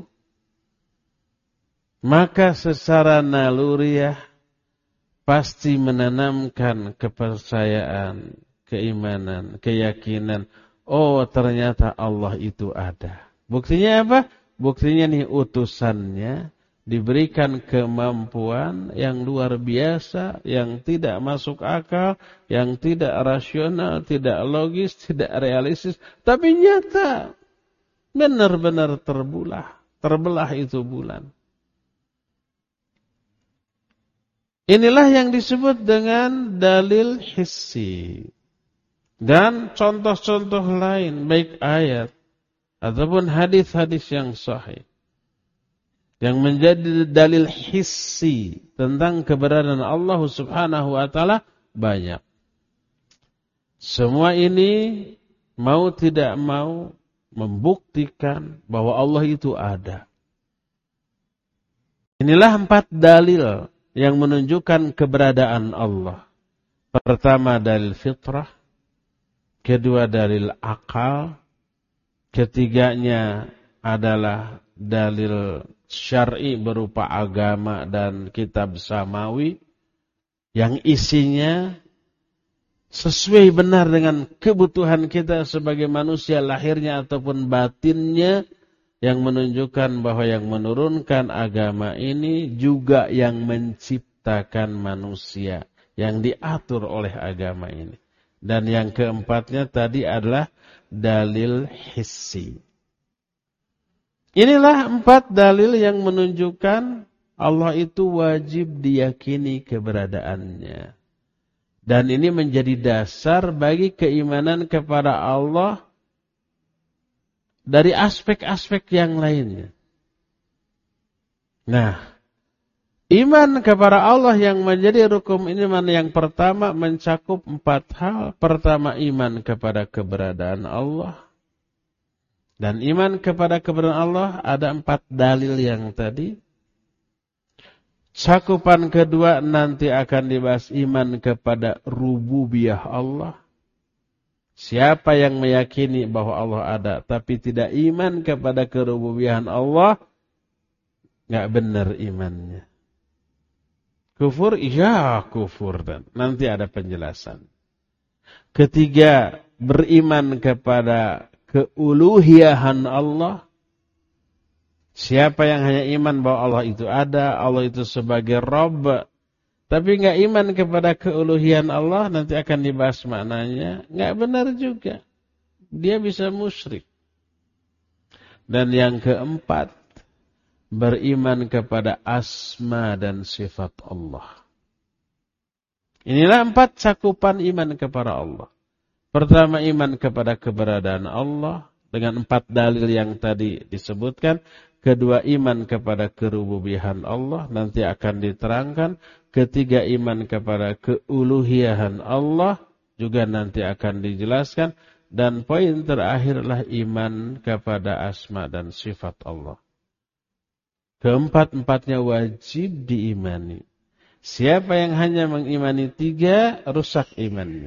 maka secara naluriah pasti menanamkan kepercayaan, keimanan, keyakinan. Oh, ternyata Allah itu ada. Buktinya apa? Buktinya nih utusannya diberikan kemampuan yang luar biasa, yang tidak masuk akal, yang tidak rasional, tidak logis, tidak realistis, tapi nyata. Benar-benar terbelah itu bulan. Inilah yang disebut dengan dalil hissi. Dan contoh-contoh lain, baik ayat ataupun hadis-hadis yang sahih, yang menjadi dalil hissi tentang keberadaan Allah Subhanahu wa Ta'ala banyak. Semua ini mau tidak mau membuktikan bahwa Allah itu ada. Inilah 4 dalil yang menunjukkan keberadaan Allah. Pertama dalil fitrah, kedua dalil akal, ketiganya adalah dalil syar'i berupa agama dan kitab samawi yang isinya sesuai benar dengan kebutuhan kita sebagai manusia lahirnya ataupun batinnya, yang menunjukkan bahwa yang menurunkan agama ini juga yang mencipta menciptakan manusia yang diatur oleh agama ini. Dan yang keempatnya tadi adalah dalil hissi. Inilah 4 dalil yang menunjukkan Allah itu wajib diyakini keberadaannya. Dan ini menjadi dasar bagi keimanan kepada Allah dari aspek-aspek yang lainnya. Nah, iman kepada Allah yang menjadi rukun iman yang pertama mencakup 4 hal. Pertama, iman kepada keberadaan Allah. Dan iman kepada keberadaan Allah ada 4 dalil yang tadi. Cakupan kedua nanti akan dibahas iman kepada rububiyah Allah. Siapa yang meyakini bahwa Allah ada tapi tidak iman kepada kerububiyahan Allah, enggak benar imannya. Kufur, iya kufur, dan nanti ada penjelasan. Ketiga, beriman kepada keuluhiyahan Allah. Siapa yang hanya iman bahwa Allah itu ada, Allah itu sebagai Rabb, tapi enggak iman kepada keuluhian Allah, nanti akan dibahas maknanya, enggak benar juga. Dia bisa musyrik. Dan yang keempat, beriman kepada asma dan sifat Allah. Inilah 4 cakupan iman kepada Allah. Pertama, iman kepada keberadaan Allah dengan 4 dalil yang tadi disebutkan. Kedua, iman kepada kerububiyahan Allah, nanti akan diterangkan. Ketiga, iman kepada keuluhiyahan Allah, juga nanti akan dijelaskan. Dan poin terakhirlah iman kepada asma dan sifat Allah. Keempat-empatnya wajib diimani. Siapa yang hanya mengimani 3, rusak imannya.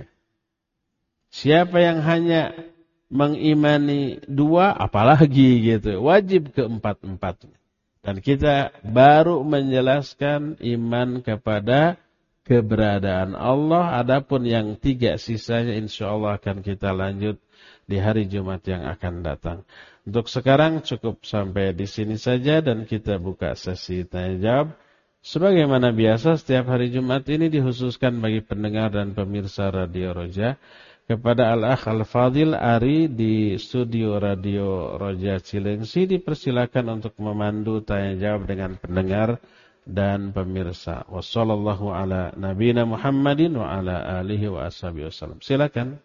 Siapa yang hanya mengimani 2, apalagi gitu. Wajib keempat-empatnya. Dan kita baru menjelaskan iman kepada keberadaan Allah. Adapun yang 3 sisanya insyaallah akan kita lanjut di hari Jumat yang akan datang. Untuk sekarang cukup sampai di sini saja dan kita buka sesi tanya jawab. Sebagaimana biasa setiap hari Jumat ini dikhususkan bagi pendengar dan pemirsa Radio Roja. Kepada Al-Akh Al-Fadil Ari di studio Radio Roja Cilengsi dipersilakan untuk memandu tanya jawab dengan pendengar dan pemirsa. Wassallallahu ala nabiyina Muhammadin wa ala alihi wa ashabihi wasallam. Silakan.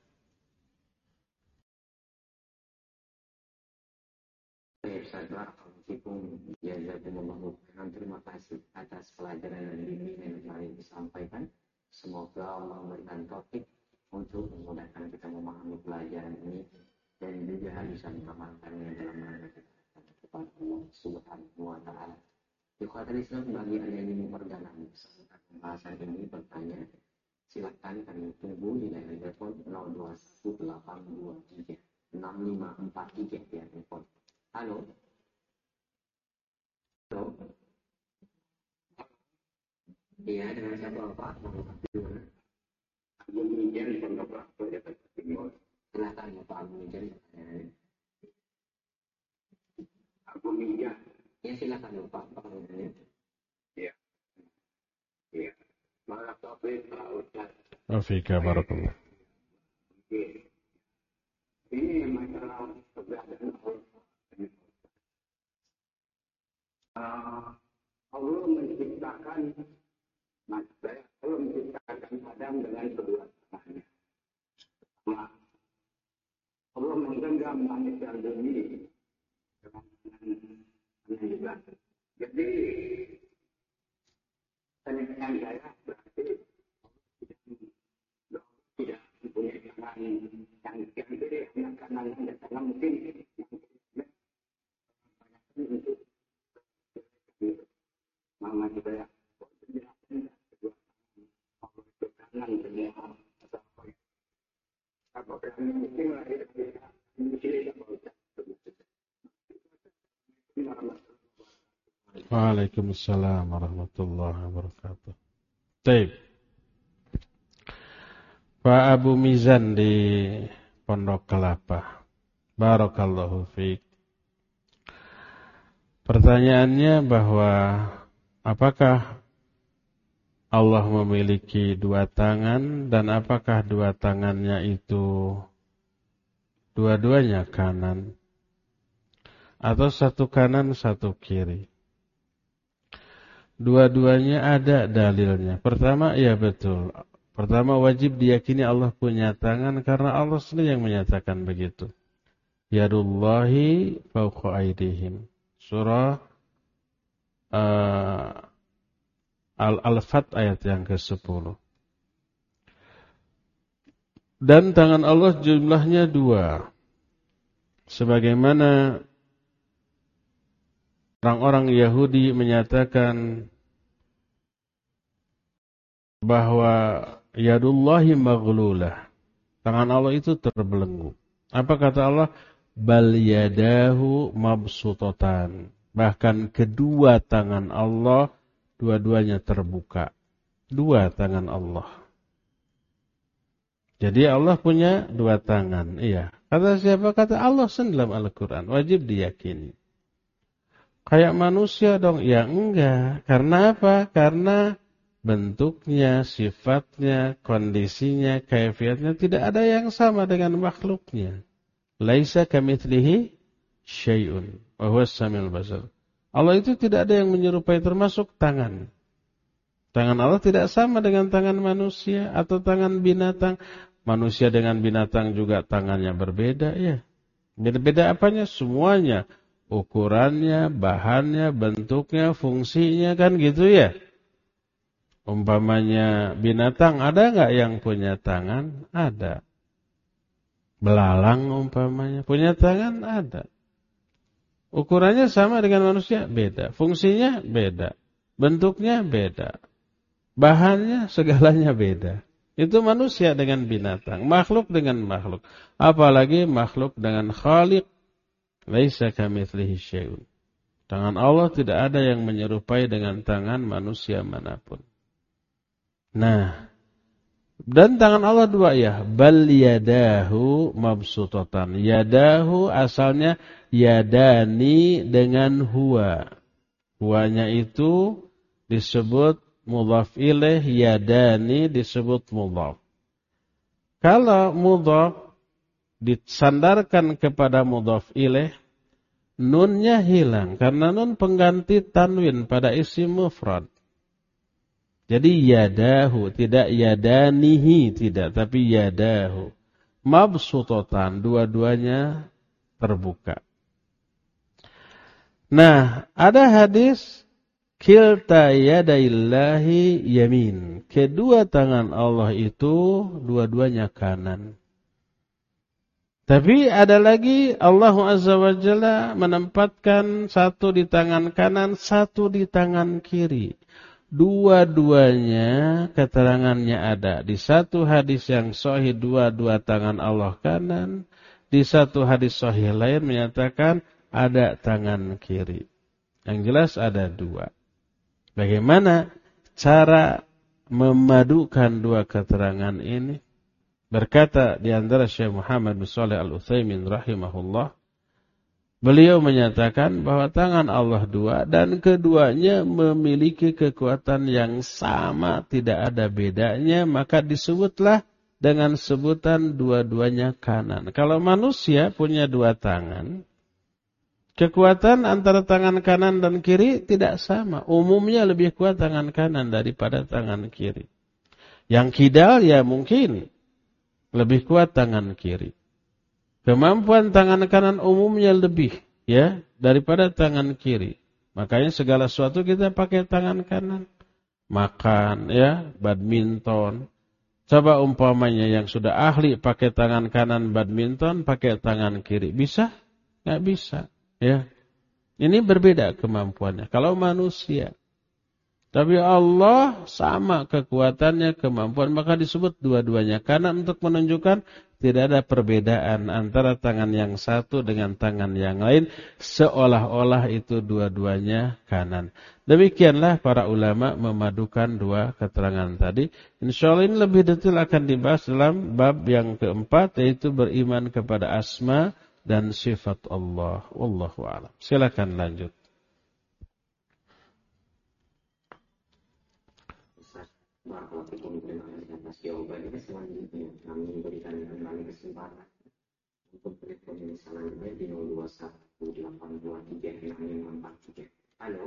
Terima kasih atas pelajaran yang telah disampaikan. Semoga Allah memberikan taufik untuk memudahkan kita memahami pelajaran ini dan juga bisa mengamalkannya dalam rangka kepada Allah Subhanahu wa taala. Ikhwatul Islam, bagi Anda yang ingin memperdalam pembahasan ini bertanya, silakan kami tunggu di line telepon 0218236543 ya telepon. Halo. Halo. Iya, dengan siapa Pak? Abu Mijan di Pondok Labu Jakarta Timur. Silakan Bapak Abu Mijan. Abu Mijan. Ya silakan Bapak Abu Mijan. Iya. Iya. Maaf Taufik Pak Ustaz. Afika barakallah. Ini masalah keberadaan Allah menciptakan manusia, Allah menciptakan Adam dengan kedua tangannya. Allah menggenggam langit dan bumi dengan tangannya juga. Jadi penelitian saya berarti tidak mempunyai tangan yang kiri, yang kanan, yang tangan mungkin yang untuk mama juga ya. Waalaikumsalam warahmatullahi wabarakatuh. Baik. Pak Abu Mizan di Pondok Kelapa. Barakallahu fiik. Pertanyaannya bahwa apakah Allah memiliki dua tangan dan apakah dua tangannya itu dua-duanya kanan atau satu kanan satu kiri. Dua-duanya ada dalilnya. Pertama, ya betul. Pertama wajib diyakini Allah punya tangan karena Allah sendiri yang menyatakan begitu. Yadullahi fawqa aydihim. Surah Al-Fat ayat yang ke-10. Dan tangan Allah jumlahnya dua. Sebagaimana orang-orang Yahudi menyatakan bahwa yadullahi maghlulah. Tangan Allah itu terbelenggu. Apa kata Allah? Bal yadahu mabsutatan. Bahkan kedua tangan Allah dua-duanya terbuka. Dua tangan Allah. Jadi Allah punya dua tangan. Iya. Kata siapa? Kata Allah sendiri dalam Al-Quran. Wajib diyakini. Kayak manusia dong? Ya enggak. Karena apa? Karena bentuknya, sifatnya, kondisinya, kaifiatnya tidak ada yang sama dengan makhluknya. Laisa kamitslihi syai'un wa huwas samiul basir. Allah itu tidak ada yang menyerupai termasuk tangan. Tangan Allah tidak sama dengan tangan manusia atau tangan binatang. Manusia dengan binatang juga tangannya berbeda ya. Beda-beda apanya? Semuanya. Ukurannya, bahannya, bentuknya, fungsinya kan gitu ya. Umpamanya binatang ada nggak yang punya tangan? Ada. Belalang umpamanya punya tangan? Ada. Ukurannya sama dengan manusia? Beda. Fungsinya beda. Bentuknya beda. Bahannya segalanya beda. Itu manusia dengan binatang, makhluk dengan makhluk. Apalagi makhluk dengan Khaliq. Laisa kamitslihi syai'un. Tangan Allah tidak ada yang menyerupai dengan tangan manusia manapun. Nah, dan tangan Allah dua ya. Bal yadahu mabsutatan. Yadahu asalnya yadani dengan huwa. Huwanya itu disebut mudhaf ilaih, yadani disebut mudhaf. Kalau mudhaf disandarkan kepada mudhaf ilaih, nunnya hilang karena nun pengganti tanwin pada isim mufrad. Jadi yadahu, tidak yadanihi, tidak, tapi yadahu. Mabsutatan, dua-duanya terbuka. Nah, ada hadis kilta yadaillahi yamin. Kedua tangan Allah itu dua-duanya kanan. Tapi ada lagi Allah Azza wa Jalla menempatkan satu di tangan kanan, satu di tangan kiri. Dua-duanya keterangannya ada. Di satu hadis yang sahih dua-dua tangan Allah kanan. Di satu hadis sahih lain menyatakan ada tangan kiri. Yang jelas ada dua. Bagaimana cara memadukan dua keterangan ini? Berkata di antara Syekh Muhammad bin Shalih Al-Utsaimin rahimahullah, beliau menyatakan bahwa tangan Allah dua dan keduanya memiliki kekuatan yang sama, tidak ada bedanya, maka disebutlah dengan sebutan dua-duanya kanan. Kalau manusia punya dua tangan, kekuatan antara tangan kanan dan kiri tidak sama. Umumnya lebih kuat tangan kanan daripada tangan kiri. Yang kidal ya mungkin lebih kuat tangan kiri. Kemampuan tangan kanan umumnya lebih ya daripada tangan kiri. Makanya segala sesuatu kita pakai tangan kanan. Makan ya, badminton. Coba umpamanya yang sudah ahli pakai tangan kanan badminton, pakai tangan kiri. Bisa? Nggak bisa. Ya, ini berbeda kemampuannya. Kalau manusia, tapi Allah sama kekuatannya, kemampuan, maka disebut dua-duanya kanan untuk menunjukkan tidak ada perbedaan antara tangan yang satu dengan tangan yang lain, seolah-olah itu dua-duanya kanan. Demikianlah para ulama memadukan dua keterangan tadi. Insyaallah ini lebih detail akan dibahas dalam bab yang keempat, yaitu beriman kepada asma dan sifat Allah. Wallahu a'lam. Silakan lanjut. Warahmatullahi wabarakatuh atas jawabannya selanjutnya. Kami memberikan kembali kesempatan untuk telepon selanjutnya di 0218236543. Halo.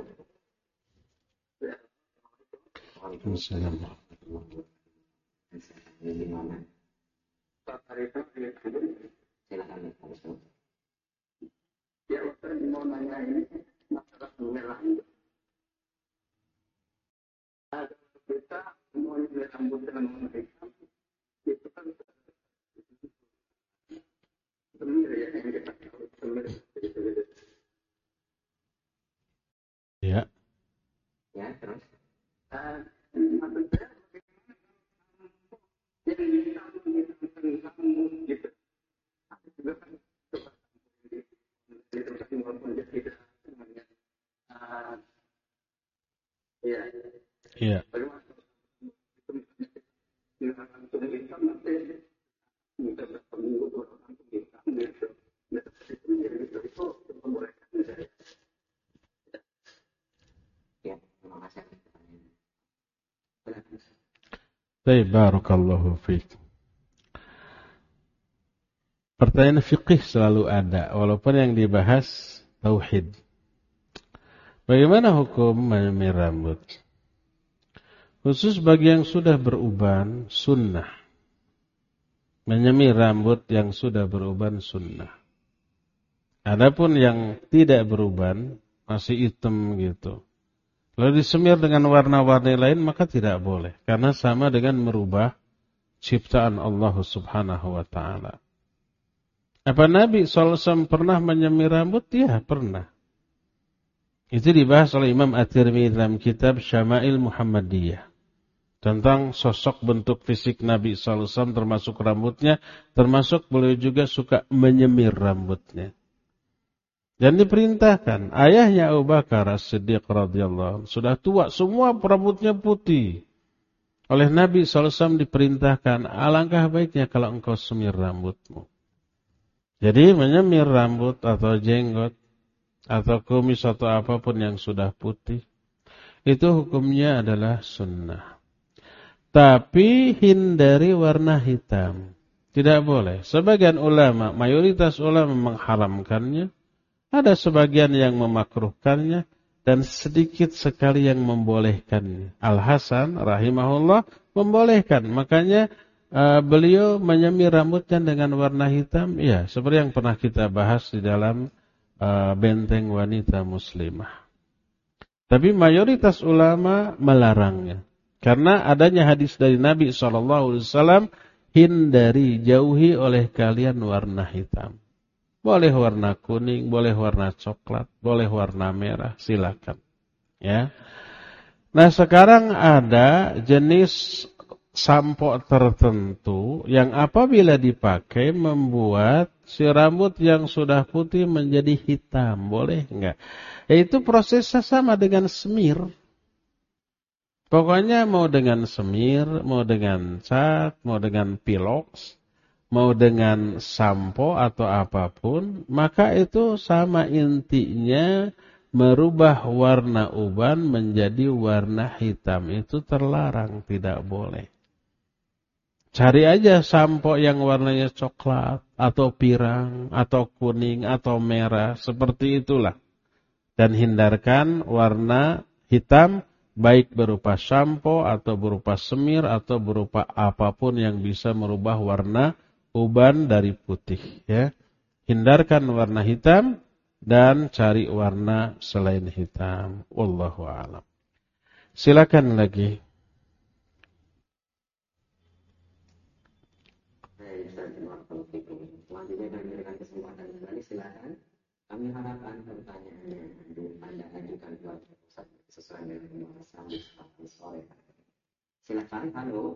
Waalaikumsalam. Di mana? Silakan Pak Ustaz. Ya, Ustaz mau nanya ini masalah merah. Kita mau rambut dengan warna hitam itu kan semir ya yang kita tahu semir. Ya. Ya terus. Maksud saya yang hitam gitu. Aku juga kan itu walaupun dia tidak semuanya. Ya. Iya. Baik, barakallahu fiik. Pertanyaan fikih selalu ada, walaupun yang dibahas tauhid. Bagaimana hukum menyemir rambut? Khusus bagi yang sudah beruban, sunnah. Menyemir rambut yang sudah beruban, sunnah. Adapun yang tidak beruban, masih hitam gitu. Lalu disemir dengan warna-warni lain, maka tidak boleh. Karena sama dengan merubah ciptaan Allah subhanahu wa ta'ala. Apa Nabi SAW pernah menyemir rambut? Ya, pernah. Itu dibahas oleh Imam At-Tirmidzi dalam kitab Syama'il Muhammadiyah. Tentang sosok bentuk fisik Nabi SAW termasuk rambutnya, termasuk beliau juga suka menyemir rambutnya. Dan diperintahkan, ayahnya Abu Bakar As-Siddiq radhiyallahu anhu sudah tua, semua rambutnya putih. Oleh Nabi SAW diperintahkan, alangkah baiknya kalau engkau semir rambutmu. Jadi menyemir rambut atau jenggot, atau kumis atau apapun yang sudah putih, itu hukumnya adalah sunnah. Tapi hindari warna hitam. Tidak boleh. Sebagian ulama, mayoritas ulama mengharamkannya. Ada sebagian yang memakruhkannya. Dan sedikit sekali yang membolehkannya. Al-Hasan rahimahullah membolehkan. Makanya beliau menyemir rambutnya dengan warna hitam. Ya, seperti yang pernah kita bahas di dalam benteng wanita muslimah. Tapi mayoritas ulama melarangnya. Karena adanya hadis dari Nabi SAW, hindari, jauhi oleh kalian warna hitam. Boleh warna kuning, boleh warna coklat, boleh warna merah, silakan. Ya. Nah sekarang ada jenis sampo tertentu yang apabila dipakai membuat si rambut yang sudah putih menjadi hitam. Boleh enggak? Itu prosesnya sama dengan semir. Pokoknya mau dengan semir, mau dengan cat, mau dengan piloks, mau dengan sampo atau apapun, maka itu sama intinya merubah warna uban menjadi warna hitam. Itu terlarang, tidak boleh. Cari aja sampo yang warnanya coklat, atau pirang, atau kuning, atau merah, seperti itulah. Dan hindarkan warna hitam, baik berupa sampo atau berupa semir atau berupa apapun yang bisa merubah warna uban dari putih. Ya. Hindarkan warna hitam dan cari warna selain hitam. Wallahu a'lam. Silakan lagi. Silakan. Kami harapkan pertanyaannya Anda ajukan sesuai dengan sore. Silakan, halo.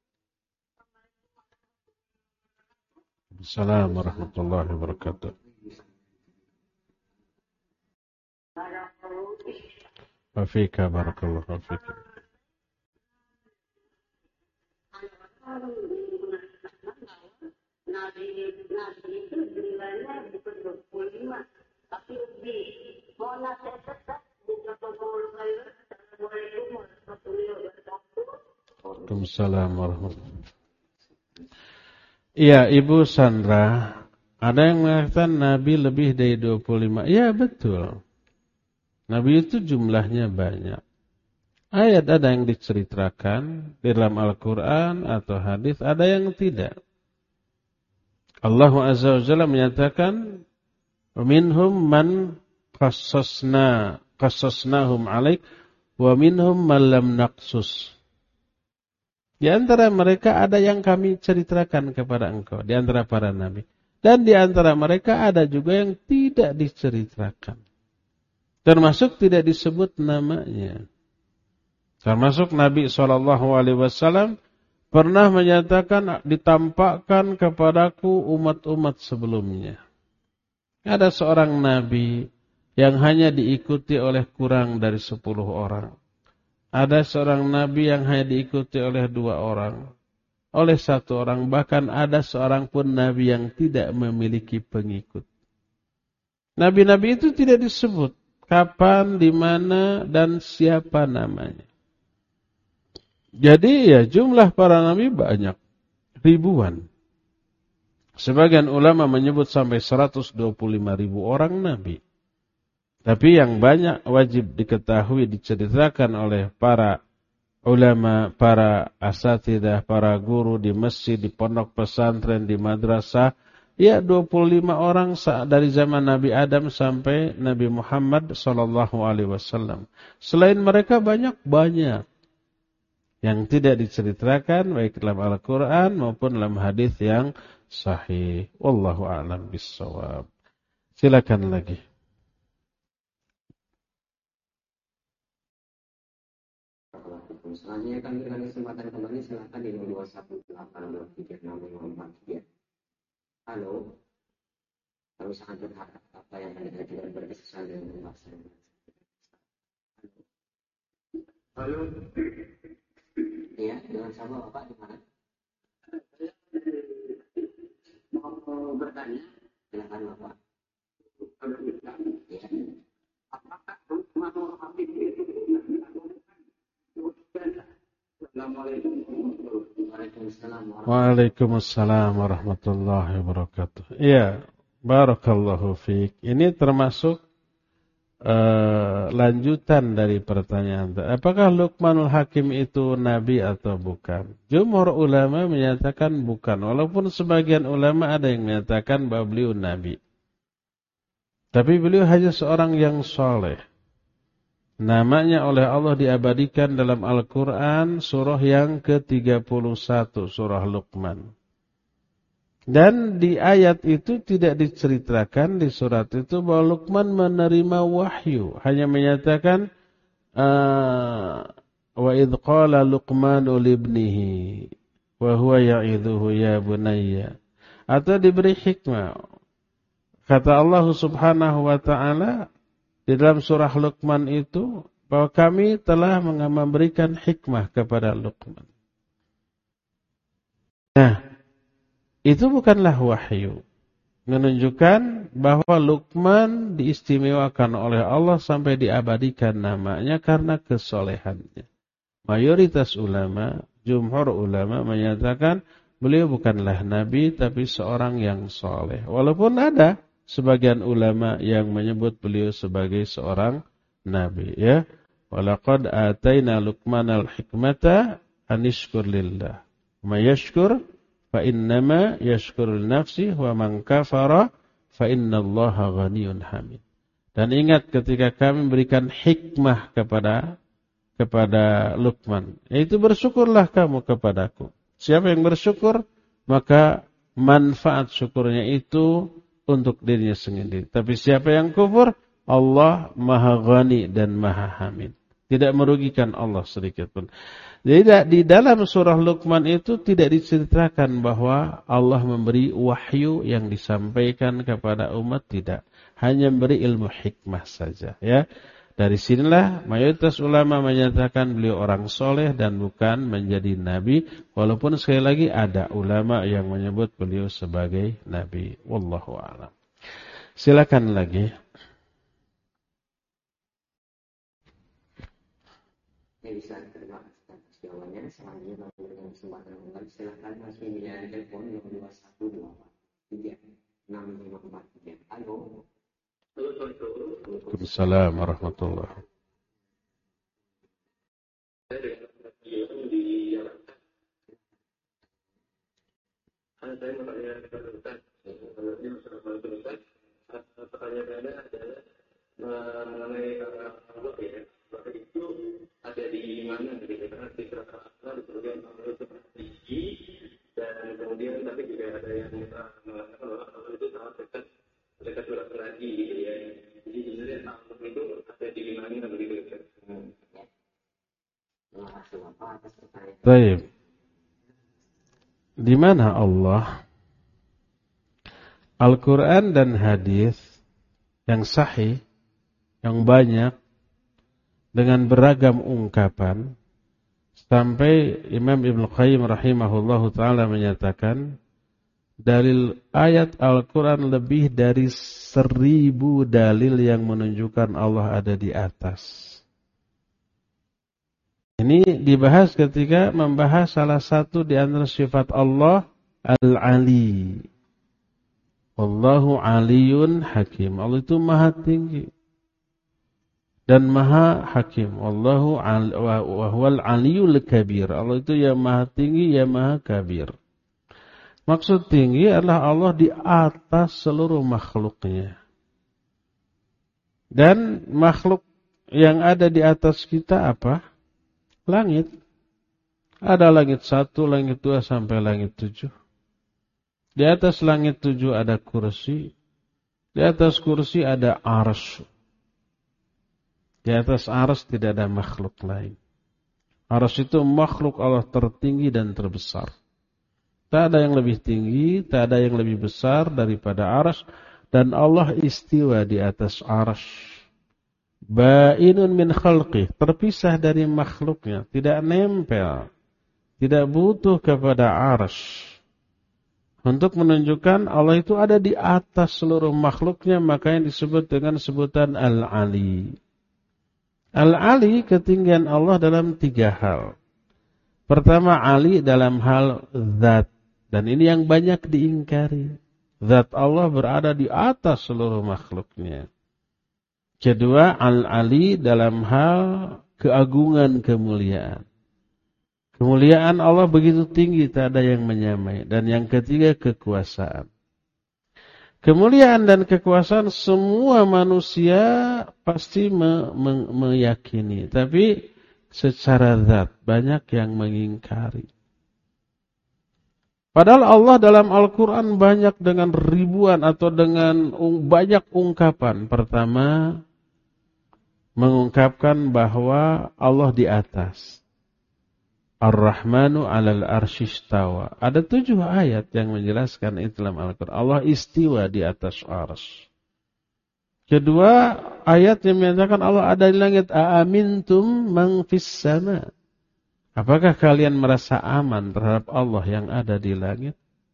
Assalamualaikum warahmatullahi wabarakatuh. Wafika barakallahu wafika. Nabi itu nilainya bukan 25, tapi lebih. Mau nasihat bukan 25, Assalamualaikum warahmatullahi wabarakatuh. Waalaikumsalam warahmatullahi wabarakatuh. Iya, Ibu Sandra, ada yang mengatakan Nabi lebih dari 25. Iya, betul. Nabi itu jumlahnya banyak. Ayat ada yang diceritakan di dalam Al-Quran atau hadis, ada yang tidak. Allah Azza wa Jalla menyatakan, minhum man qassasnahum alaik, wa minhum man lam naqsus. Di antara mereka ada yang kami ceritakan kepada engkau, di antara para nabi. Dan di antara mereka ada juga yang tidak diceritakan. Termasuk tidak disebut namanya. Termasuk Nabi SAW pernah menyatakan, ditampakkan kepadaku umat-umat sebelumnya. Ada seorang nabi yang hanya diikuti oleh kurang dari 10 orang. Ada seorang nabi yang hanya diikuti oleh 2 orang. Oleh 1 orang, bahkan ada seorang pun nabi yang tidak memiliki pengikut. Nabi-nabi itu tidak disebut kapan, di mana, dan siapa namanya. Jadi ya jumlah para nabi banyak, ribuan. Sebagian ulama menyebut sampai 125.000 orang nabi. Tapi yang banyak wajib diketahui, diceritakan oleh para ulama, para asatidah, para guru di masjid, di pondok pesantren, di madrasah. Ya 25 orang dari zaman Nabi Adam sampai Nabi Muhammad SAW. Selain mereka banyak. Yang tidak diceritakan baik dalam Al-Quran maupun dalam hadis yang sahih. Wallahu a'lam bissawab. Silakan lagi. Selanjutnya kami berikan kesempatan kembali, silakan di 0218236543. Halo. Kami sangat berharap apa yang akan diajukan berkesan dengan pembahasan. Halo. Ya, dengan sama Bapak di mana? Mau bertanya? Silakan Bapak. Ya. Apakah mau Habib itu? Assalamualaikum. Waalaikumsalam warahmatullahi wabarakatuh. Iya, barakallahu fiik. Ini termasuk lanjutan dari pertanyaan. Apakah Luqmanul Hakim itu nabi atau bukan? Jumhur ulama menyatakan bukan. Walaupun sebagian ulama ada yang menyatakan bahwa beliau nabi. Tapi beliau hanya seorang yang soleh. Namanya oleh Allah diabadikan dalam Al-Quran surah yang ke-31, surah Luqman. Dan di ayat itu tidak diceritakan di surat itu bahwa Luqman menerima wahyu. Hanya menyatakan, wa idh qala Luqmanu libnihi, wa huwa ya'idhuhu ya bunayya. Atau diberi hikmah. Kata Allah subhanahu wa ta'ala, di dalam surah Luqman itu, bahwa kami telah memberikan hikmah kepada Luqman. Nah, itu bukanlah wahyu. Menunjukkan bahwa Luqman diistimewakan oleh Allah sampai diabadikan namanya karena kesolehannya. Mayoritas ulama, jumhur ulama menyatakan beliau bukanlah nabi tapi seorang yang soleh. Walaupun ada sebagian ulama yang menyebut beliau sebagai seorang nabi. Ya, walaqad ataina Luqmanal hikmata anishkur lillah. May yashkur fa innama yashkurul nafsi wa man kafara fa innallaha ghaniyun hamid. Dan ingat ketika kami memberikan hikmah kepada Luqman, yaitu bersyukurlah kamu kepadaku. Siapa yang bersyukur, maka manfaat syukurnya itu untuk dirinya sendiri. Tapi siapa yang kufur, Allah Maha Ghani dan Maha Hamid. Tidak merugikan Allah sedikit pun. Jadi di dalam surah Luqman itu tidak diceritakan bahwa Allah memberi wahyu yang disampaikan kepada umat, tidak. Hanya memberi ilmu hikmah saja. Ya. Dari sinilah mayoritas ulama menyatakan beliau orang soleh dan bukan menjadi nabi. Walaupun sekali lagi ada ulama yang menyebut beliau sebagai nabi. Wallahu a'lam. Silakan lagi. Ya bisa terima kasih atas jawabannya. Selanjutnya bagi yang kesempatan kembali silakan Mas Mimi dari telepon 0218 3 654 3. Halo. Waalaikumsalam warahmatullahi wabarakatuh. Saya bertanya kepada Ustaz, ini masalah Ustaz. Pertanyaan saya adalah mengenai Allah ya. Bahwa itu ada di mana gitu, karena di Al-Qur'an disebutkan Allah itu tinggi, dan kemudian tapi juga ada yang mengatakan bahwa Allah itu sangat dekat surat lagi gitu ya. Jadi sebenarnya Allah itu ada di mana begitu ya. Terima kasih Bapak atas pertanyaan. Baik. Di mana Allah? Al-Quran dan hadis yang sahih, yang banyak, dengan beragam ungkapan, sampai Imam Ibnu Qayyim rahimahullahu ta'ala menyatakan, dalil ayat Al-Quran lebih dari 1000 dalil yang menunjukkan Allah ada di atas. Ini dibahas ketika membahas salah satu di antara sifat Allah, Al-Ali. Wallahu aliyun hakim. Allah itu maha tinggi dan maha hakim. Wallahu wal aliyul kabir. Allah itu yang maha tinggi, yang maha kabir. Maksud tinggi adalah Allah di atas seluruh makhluknya. Dan makhluk yang ada di atas kita apa? Langit. Ada langit 1, langit 2 sampai langit 7. Di atas langit 7 ada kursi. Di atas kursi ada arsy. Di atas arsy tidak ada makhluk lain. Arsy itu makhluk Allah tertinggi dan terbesar. Tak ada yang lebih tinggi, tak ada yang lebih besar daripada arsy, dan Allah istiwa di atas arsy. Ba'inun min khalqih, terpisah dari makhluknya, tidak nempel, tidak butuh kepada arsy. Untuk menunjukkan Allah itu ada di atas seluruh makhluknya, makanya disebut dengan sebutan Al-Ali. Al-Ali, ketinggian Allah dalam 3 hal. Pertama, Ali dalam hal zat, dan ini yang banyak diingkari. Zat Allah berada di atas seluruh makhluknya. Kedua, Al-Ali dalam hal keagungan, kemuliaan. Kemuliaan Allah begitu tinggi, tak ada yang menyamai. Dan yang ketiga, kekuasaan. Kemuliaan dan kekuasaan semua manusia pasti meyakini. Tapi secara zat, banyak yang mengingkari. Padahal Allah dalam Al-Quran banyak dengan ribuan atau dengan banyak ungkapan. Pertama, mengungkapkan bahwa Allah di atas. Ar-Rahmanu 'alal arsy istawa. Ada 7 ayat yang menjelaskan itu dalam Al-Quran. Allah istiwa di atas arsy. Kedua, ayat yang menyatakan Allah ada di langit. Aamintum man fis sama. Apakah kalian merasa aman terhadap Allah yang ada di langit?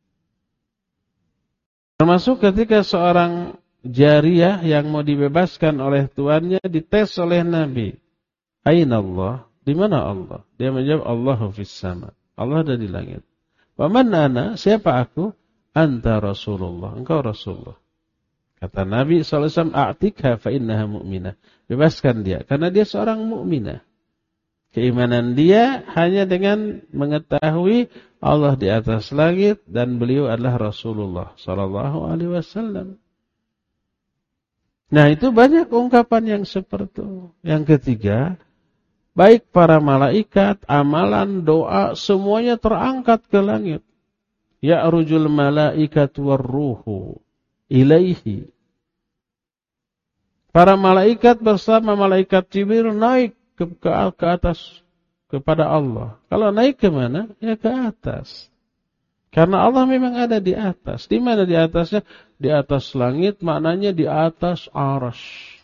Termasuk ketika seorang jariyah yang mau dibebaskan oleh tuannya dites oleh Nabi. Aina Allah? Di mana Allah? Dia menjawab, Allahu fis sama. Allah ada di langit. Wa man ana? Siapa aku? Anta Rasulullah. Engkau Rasulullah. Kata Nabi SAW, a'tikha fa innaha mu'minah. Bebaskan dia, karena dia seorang mukminah. Keimanan dia hanya dengan mengetahui Allah di atas langit dan beliau adalah Rasulullah sallallahu alaihi wasallam. Nah, itu banyak ungkapan yang seperti itu. Yang ketiga, baik para malaikat, amalan, doa, semuanya terangkat ke langit. Ya'rujul malaikatu warruhu ilaihi. Para malaikat bersama malaikat Jibril naik ke atas kepada Allah. Kalau naik ke mana? Ya ke atas. Karena Allah memang ada di atas. Di mana di atasnya? Di atas langit, maknanya di atas arsy.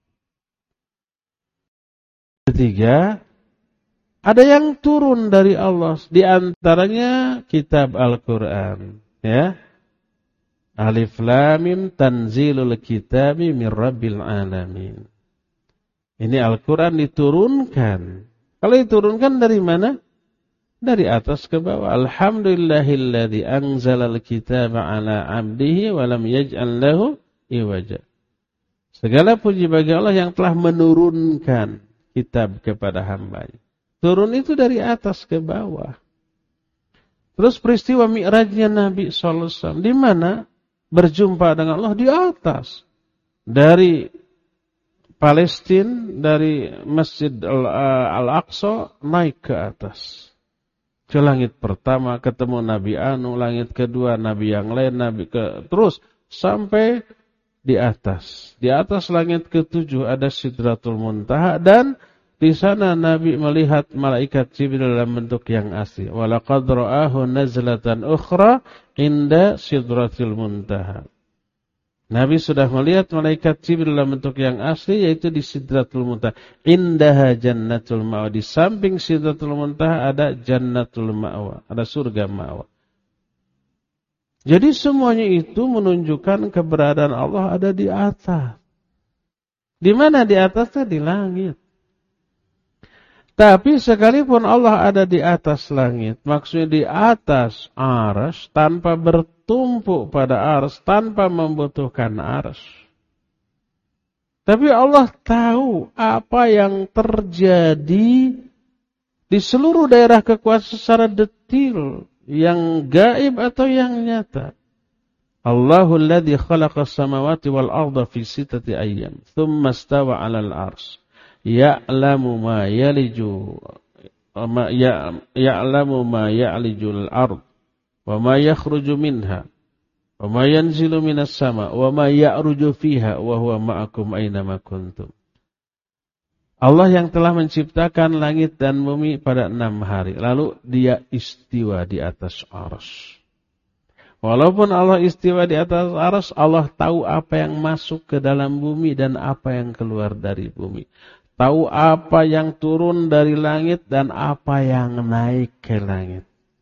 Ketiga, ada yang turun dari Allah. Di antaranya kitab Al-Quran. Ya. Alif Lam Mim tanzilul kitabi min rabbil alamin. Ini Al-Quran diturunkan Kalau diturunkan dari mana? Dari atas ke bawah. Alhamdulillahilladzi anzalal kitaba ala 'abdihi wa lam yaj'al lahu iwaja. Segala puji bagi Allah yang telah menurunkan kitab kepada hamba-Nya. Turun itu dari atas ke bawah. Terus peristiwa Mi'rajnya Nabi sallallahu alaihi wasallam di mana berjumpa dengan Allah di atas. Dari Palestina, dari Masjid Al-Aqsa naik ke atas. Ke langit pertama ketemu Nabi Anu, langit kedua Nabi yang lain, terus sampai di atas. Di atas langit ketujuh ada Sidratul Muntaha dan di sana Nabi melihat malaikat Jibril dalam bentuk yang asli. Walaqad ra'ahu nazlatan ukhra inda Sidratul Muntaha. Nabi sudah melihat malaikat Jibril dalam bentuk yang asli yaitu di Sidratul Muntaha. Indaha Jannatul Ma'wa. Di samping Sidratul Muntaha ada Jannatul Ma'wa, ada surga Ma'wa. Jadi semuanya itu menunjukkan keberadaan Allah ada di atas. Di mana di atasnya? Di langit. Tapi sekalipun Allah ada di atas langit, maksudnya di atas arsy tanpa bertumpuk pada arsy, tanpa membutuhkan arsy. Tapi Allah tahu apa yang terjadi di seluruh daerah kekuasaan secara detil, yang gaib atau yang nyata. Allahul ladzi khalaqas samawati wal arda fi sittati ayyam, tsumma istawa 'alal arsy. Ya'lamu ma yaliju ya'lamu ma ya'lijul ard wa ma yakhruju minha wa ma yanzilu minas sama wa ma ya'ruju fiha wa huwa ma'akum aina ma kuntum. Allah yang telah menciptakan langit dan bumi pada 6 hari, lalu Dia istiwa di atas arsy. Walaupun Allah istiwa di atas arsy, Allah tahu apa yang masuk ke dalam bumi dan apa yang keluar dari bumi. Tahu apa yang turun dari langit dan apa yang naik ke langit.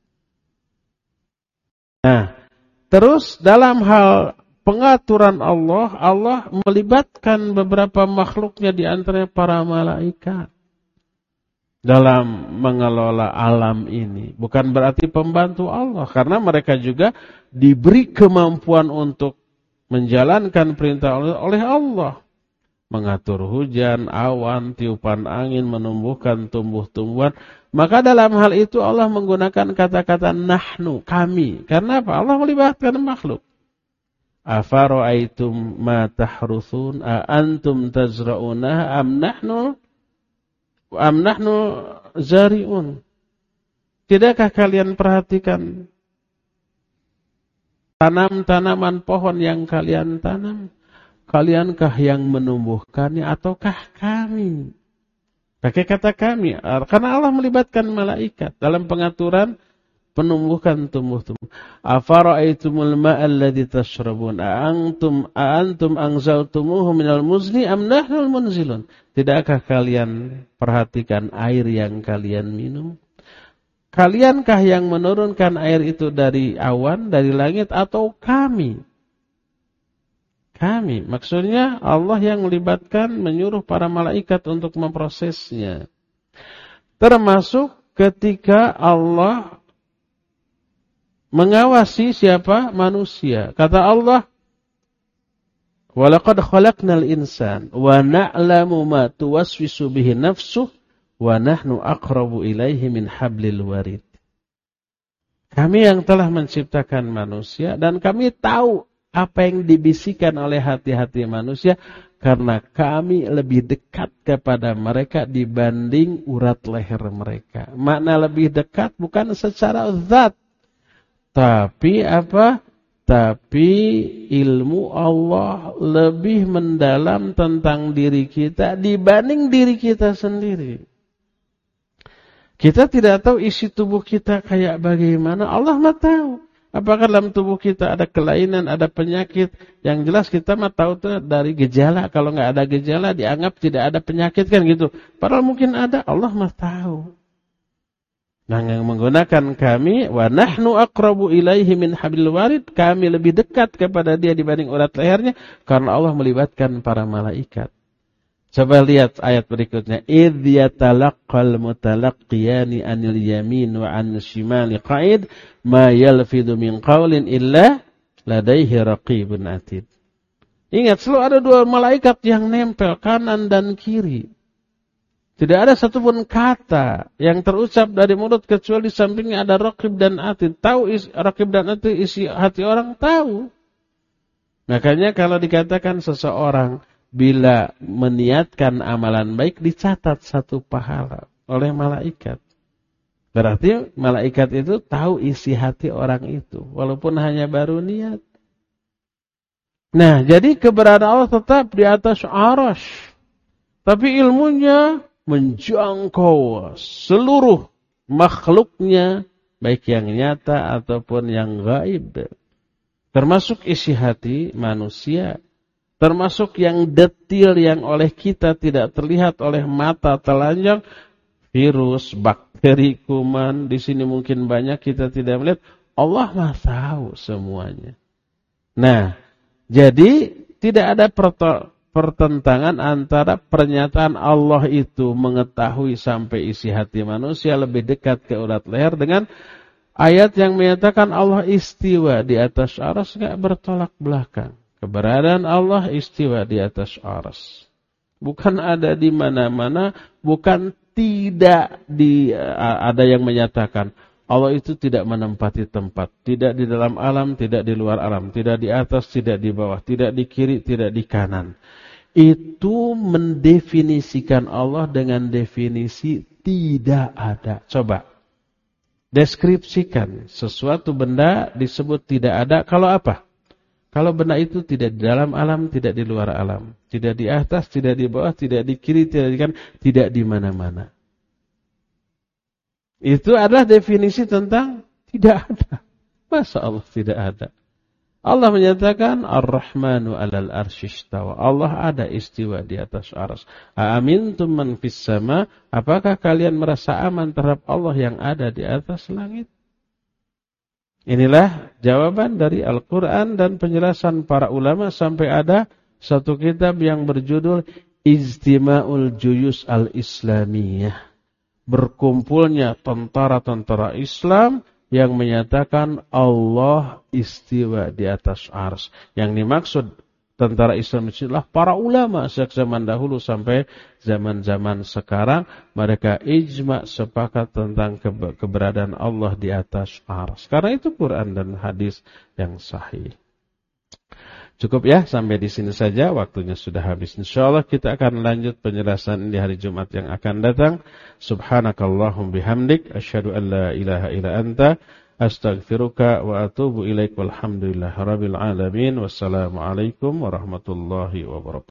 Nah, terus dalam hal pengaturan Allah, Allah melibatkan beberapa makhluknya di antaranya para malaikat dalam mengelola alam ini. Bukan berarti pembantu Allah, karena mereka juga diberi kemampuan untuk menjalankan perintah oleh Allah. Mengatur hujan, awan, tiupan angin, menumbuhkan tumbuh-tumbuhan. Maka dalam hal itu Allah menggunakan kata-kata nahnu, kami. Karena apa? Allah melibatkan makhluk. Afara'aitum ma tahruthun a antum tazra'unah am nahnu zari'un. Tidakkah kalian perhatikan tanam-tanaman pohon yang kalian tanam? Kaliankah yang menumbuhkannya ataukah kami? Pakai kata kami, karena Allah melibatkan malaikat dalam pengaturan penumbuhan tumbuh-tumbuh. Afara'aitumul ma'al ladzi tashrabun antum anzaltumuhu minal muzni am nahnul munzilun. Tidakkah kalian perhatikan air yang kalian minum? Kaliankah yang menurunkan air itu dari awan, dari langit atau kami? Kami, maksudnya Allah yang melibatkan, menyuruh para malaikat untuk memprosesnya. Termasuk ketika Allah mengawasi siapa? Manusia. Kata Allah, "Walaqad khalaqnal insan wa na'lamu ma tuwaswisu bihi nafsuh wa nahnu aqrabu ilaihi min hablil warid." Kami yang telah menciptakan manusia dan kami tahu apa yang dibisikkan oleh hati-hati manusia karena kami lebih dekat kepada mereka dibanding urat leher mereka. Makna lebih dekat bukan secara zat, tapi apa? Tapi ilmu Allah lebih mendalam tentang diri kita dibanding diri kita sendiri. Kita tidak tahu isi tubuh kita kayak bagaimana, Allah mah tahu. Apakah dalam tubuh kita ada kelainan, ada penyakit? Yang jelas kita mah tahu tuh dari gejala. Kalau nggak ada gejala dianggap tidak ada penyakit kan gitu. Padahal mungkin ada, Allah mah tahu. Nah, yang menggunakan kami, wa nahnu aqrabu ilaihi min hablil warid, kami lebih dekat kepada dia dibanding urat lehernya karena Allah melibatkan para malaikat. Coba lihat ayat berikutnya. Idh yatalaqqal mutalaqqiyani anil yamin wa anil shimali qa'id ma yalfidu min qawlin illa ladaihi raqibun atid. Ingat, selalu ada dua malaikat yang nempel kanan dan kiri. Tidak ada satupun kata yang terucap dari mulut kecuali di sampingnya ada raqib dan atid. Tahu raqib dan atid isi hati orang, tahu. Makanya kalau dikatakan seseorang bila meniatkan amalan baik dicatat satu pahala oleh malaikat. Berarti malaikat itu tahu isi hati orang itu walaupun hanya baru niat. Nah, jadi keberadaan Allah tetap di atas arasy. Tapi ilmunya menjangkau seluruh makhluknya baik yang nyata ataupun yang gaib. Termasuk isi hati manusia. Termasuk yang detil yang oleh kita tidak terlihat oleh mata telanjang, virus, bakteri, kuman, di sini mungkin banyak kita tidak melihat. Allah mah tahu semuanya. Nah, jadi tidak ada pertentangan antara pernyataan Allah itu mengetahui sampai isi hati manusia lebih dekat ke urat leher dengan ayat yang menyatakan Allah istiwa di atas arsy, enggak bertolak belakang. Keberadaan Allah istiwa di atas arsy. Bukan ada di mana-mana, bukan tidak ada yang menyatakan Allah itu tidak menempati tempat, tidak di dalam alam, tidak di luar alam, tidak di atas, tidak di bawah, tidak di kiri, tidak di kanan. Itu mendefinisikan Allah dengan definisi tidak ada. Coba deskripsikan sesuatu benda disebut tidak ada kalau apa? Kalau benda itu tidak di dalam alam, tidak di luar alam. Tidak di atas, tidak di bawah, tidak di kiri, tidak di kanan, tidak di mana-mana. Itu adalah definisi tentang tidak ada. Masa Allah tidak ada? Allah menyatakan Ar-Rahmanu 'alal arsy istawa. Allah ada istiwa di atas arsy. Aamintum man fis sama? Apakah kalian merasa aman terhadap Allah yang ada di atas langit? Inilah jawaban dari Al-Quran dan penjelasan para ulama sampai ada satu kitab yang berjudul Ijtima'ul Juyus Al-Islamiyah. Berkumpulnya tentara-tentara Islam yang menyatakan Allah istiwa di atas arsy. Yang dimaksud tentara Islam itulah para ulama sejak zaman dahulu sampai zaman-zaman sekarang. Mereka ijma' sepakat tentang keberadaan Allah di atas arsy. Karena itu Quran dan hadis yang sahih. Cukup ya, sampai di sini saja, waktunya sudah habis. Insyaallah kita akan lanjut penjelasan di hari Jumat yang akan datang. Subhanakallahum bihamdik, asyhadu an la ilaha illa anta, astaghfiruka wa atubu ilaik, walhamdulillahirabbil alamin. Wassalamualaikum warahmatullahi wabarakatuh.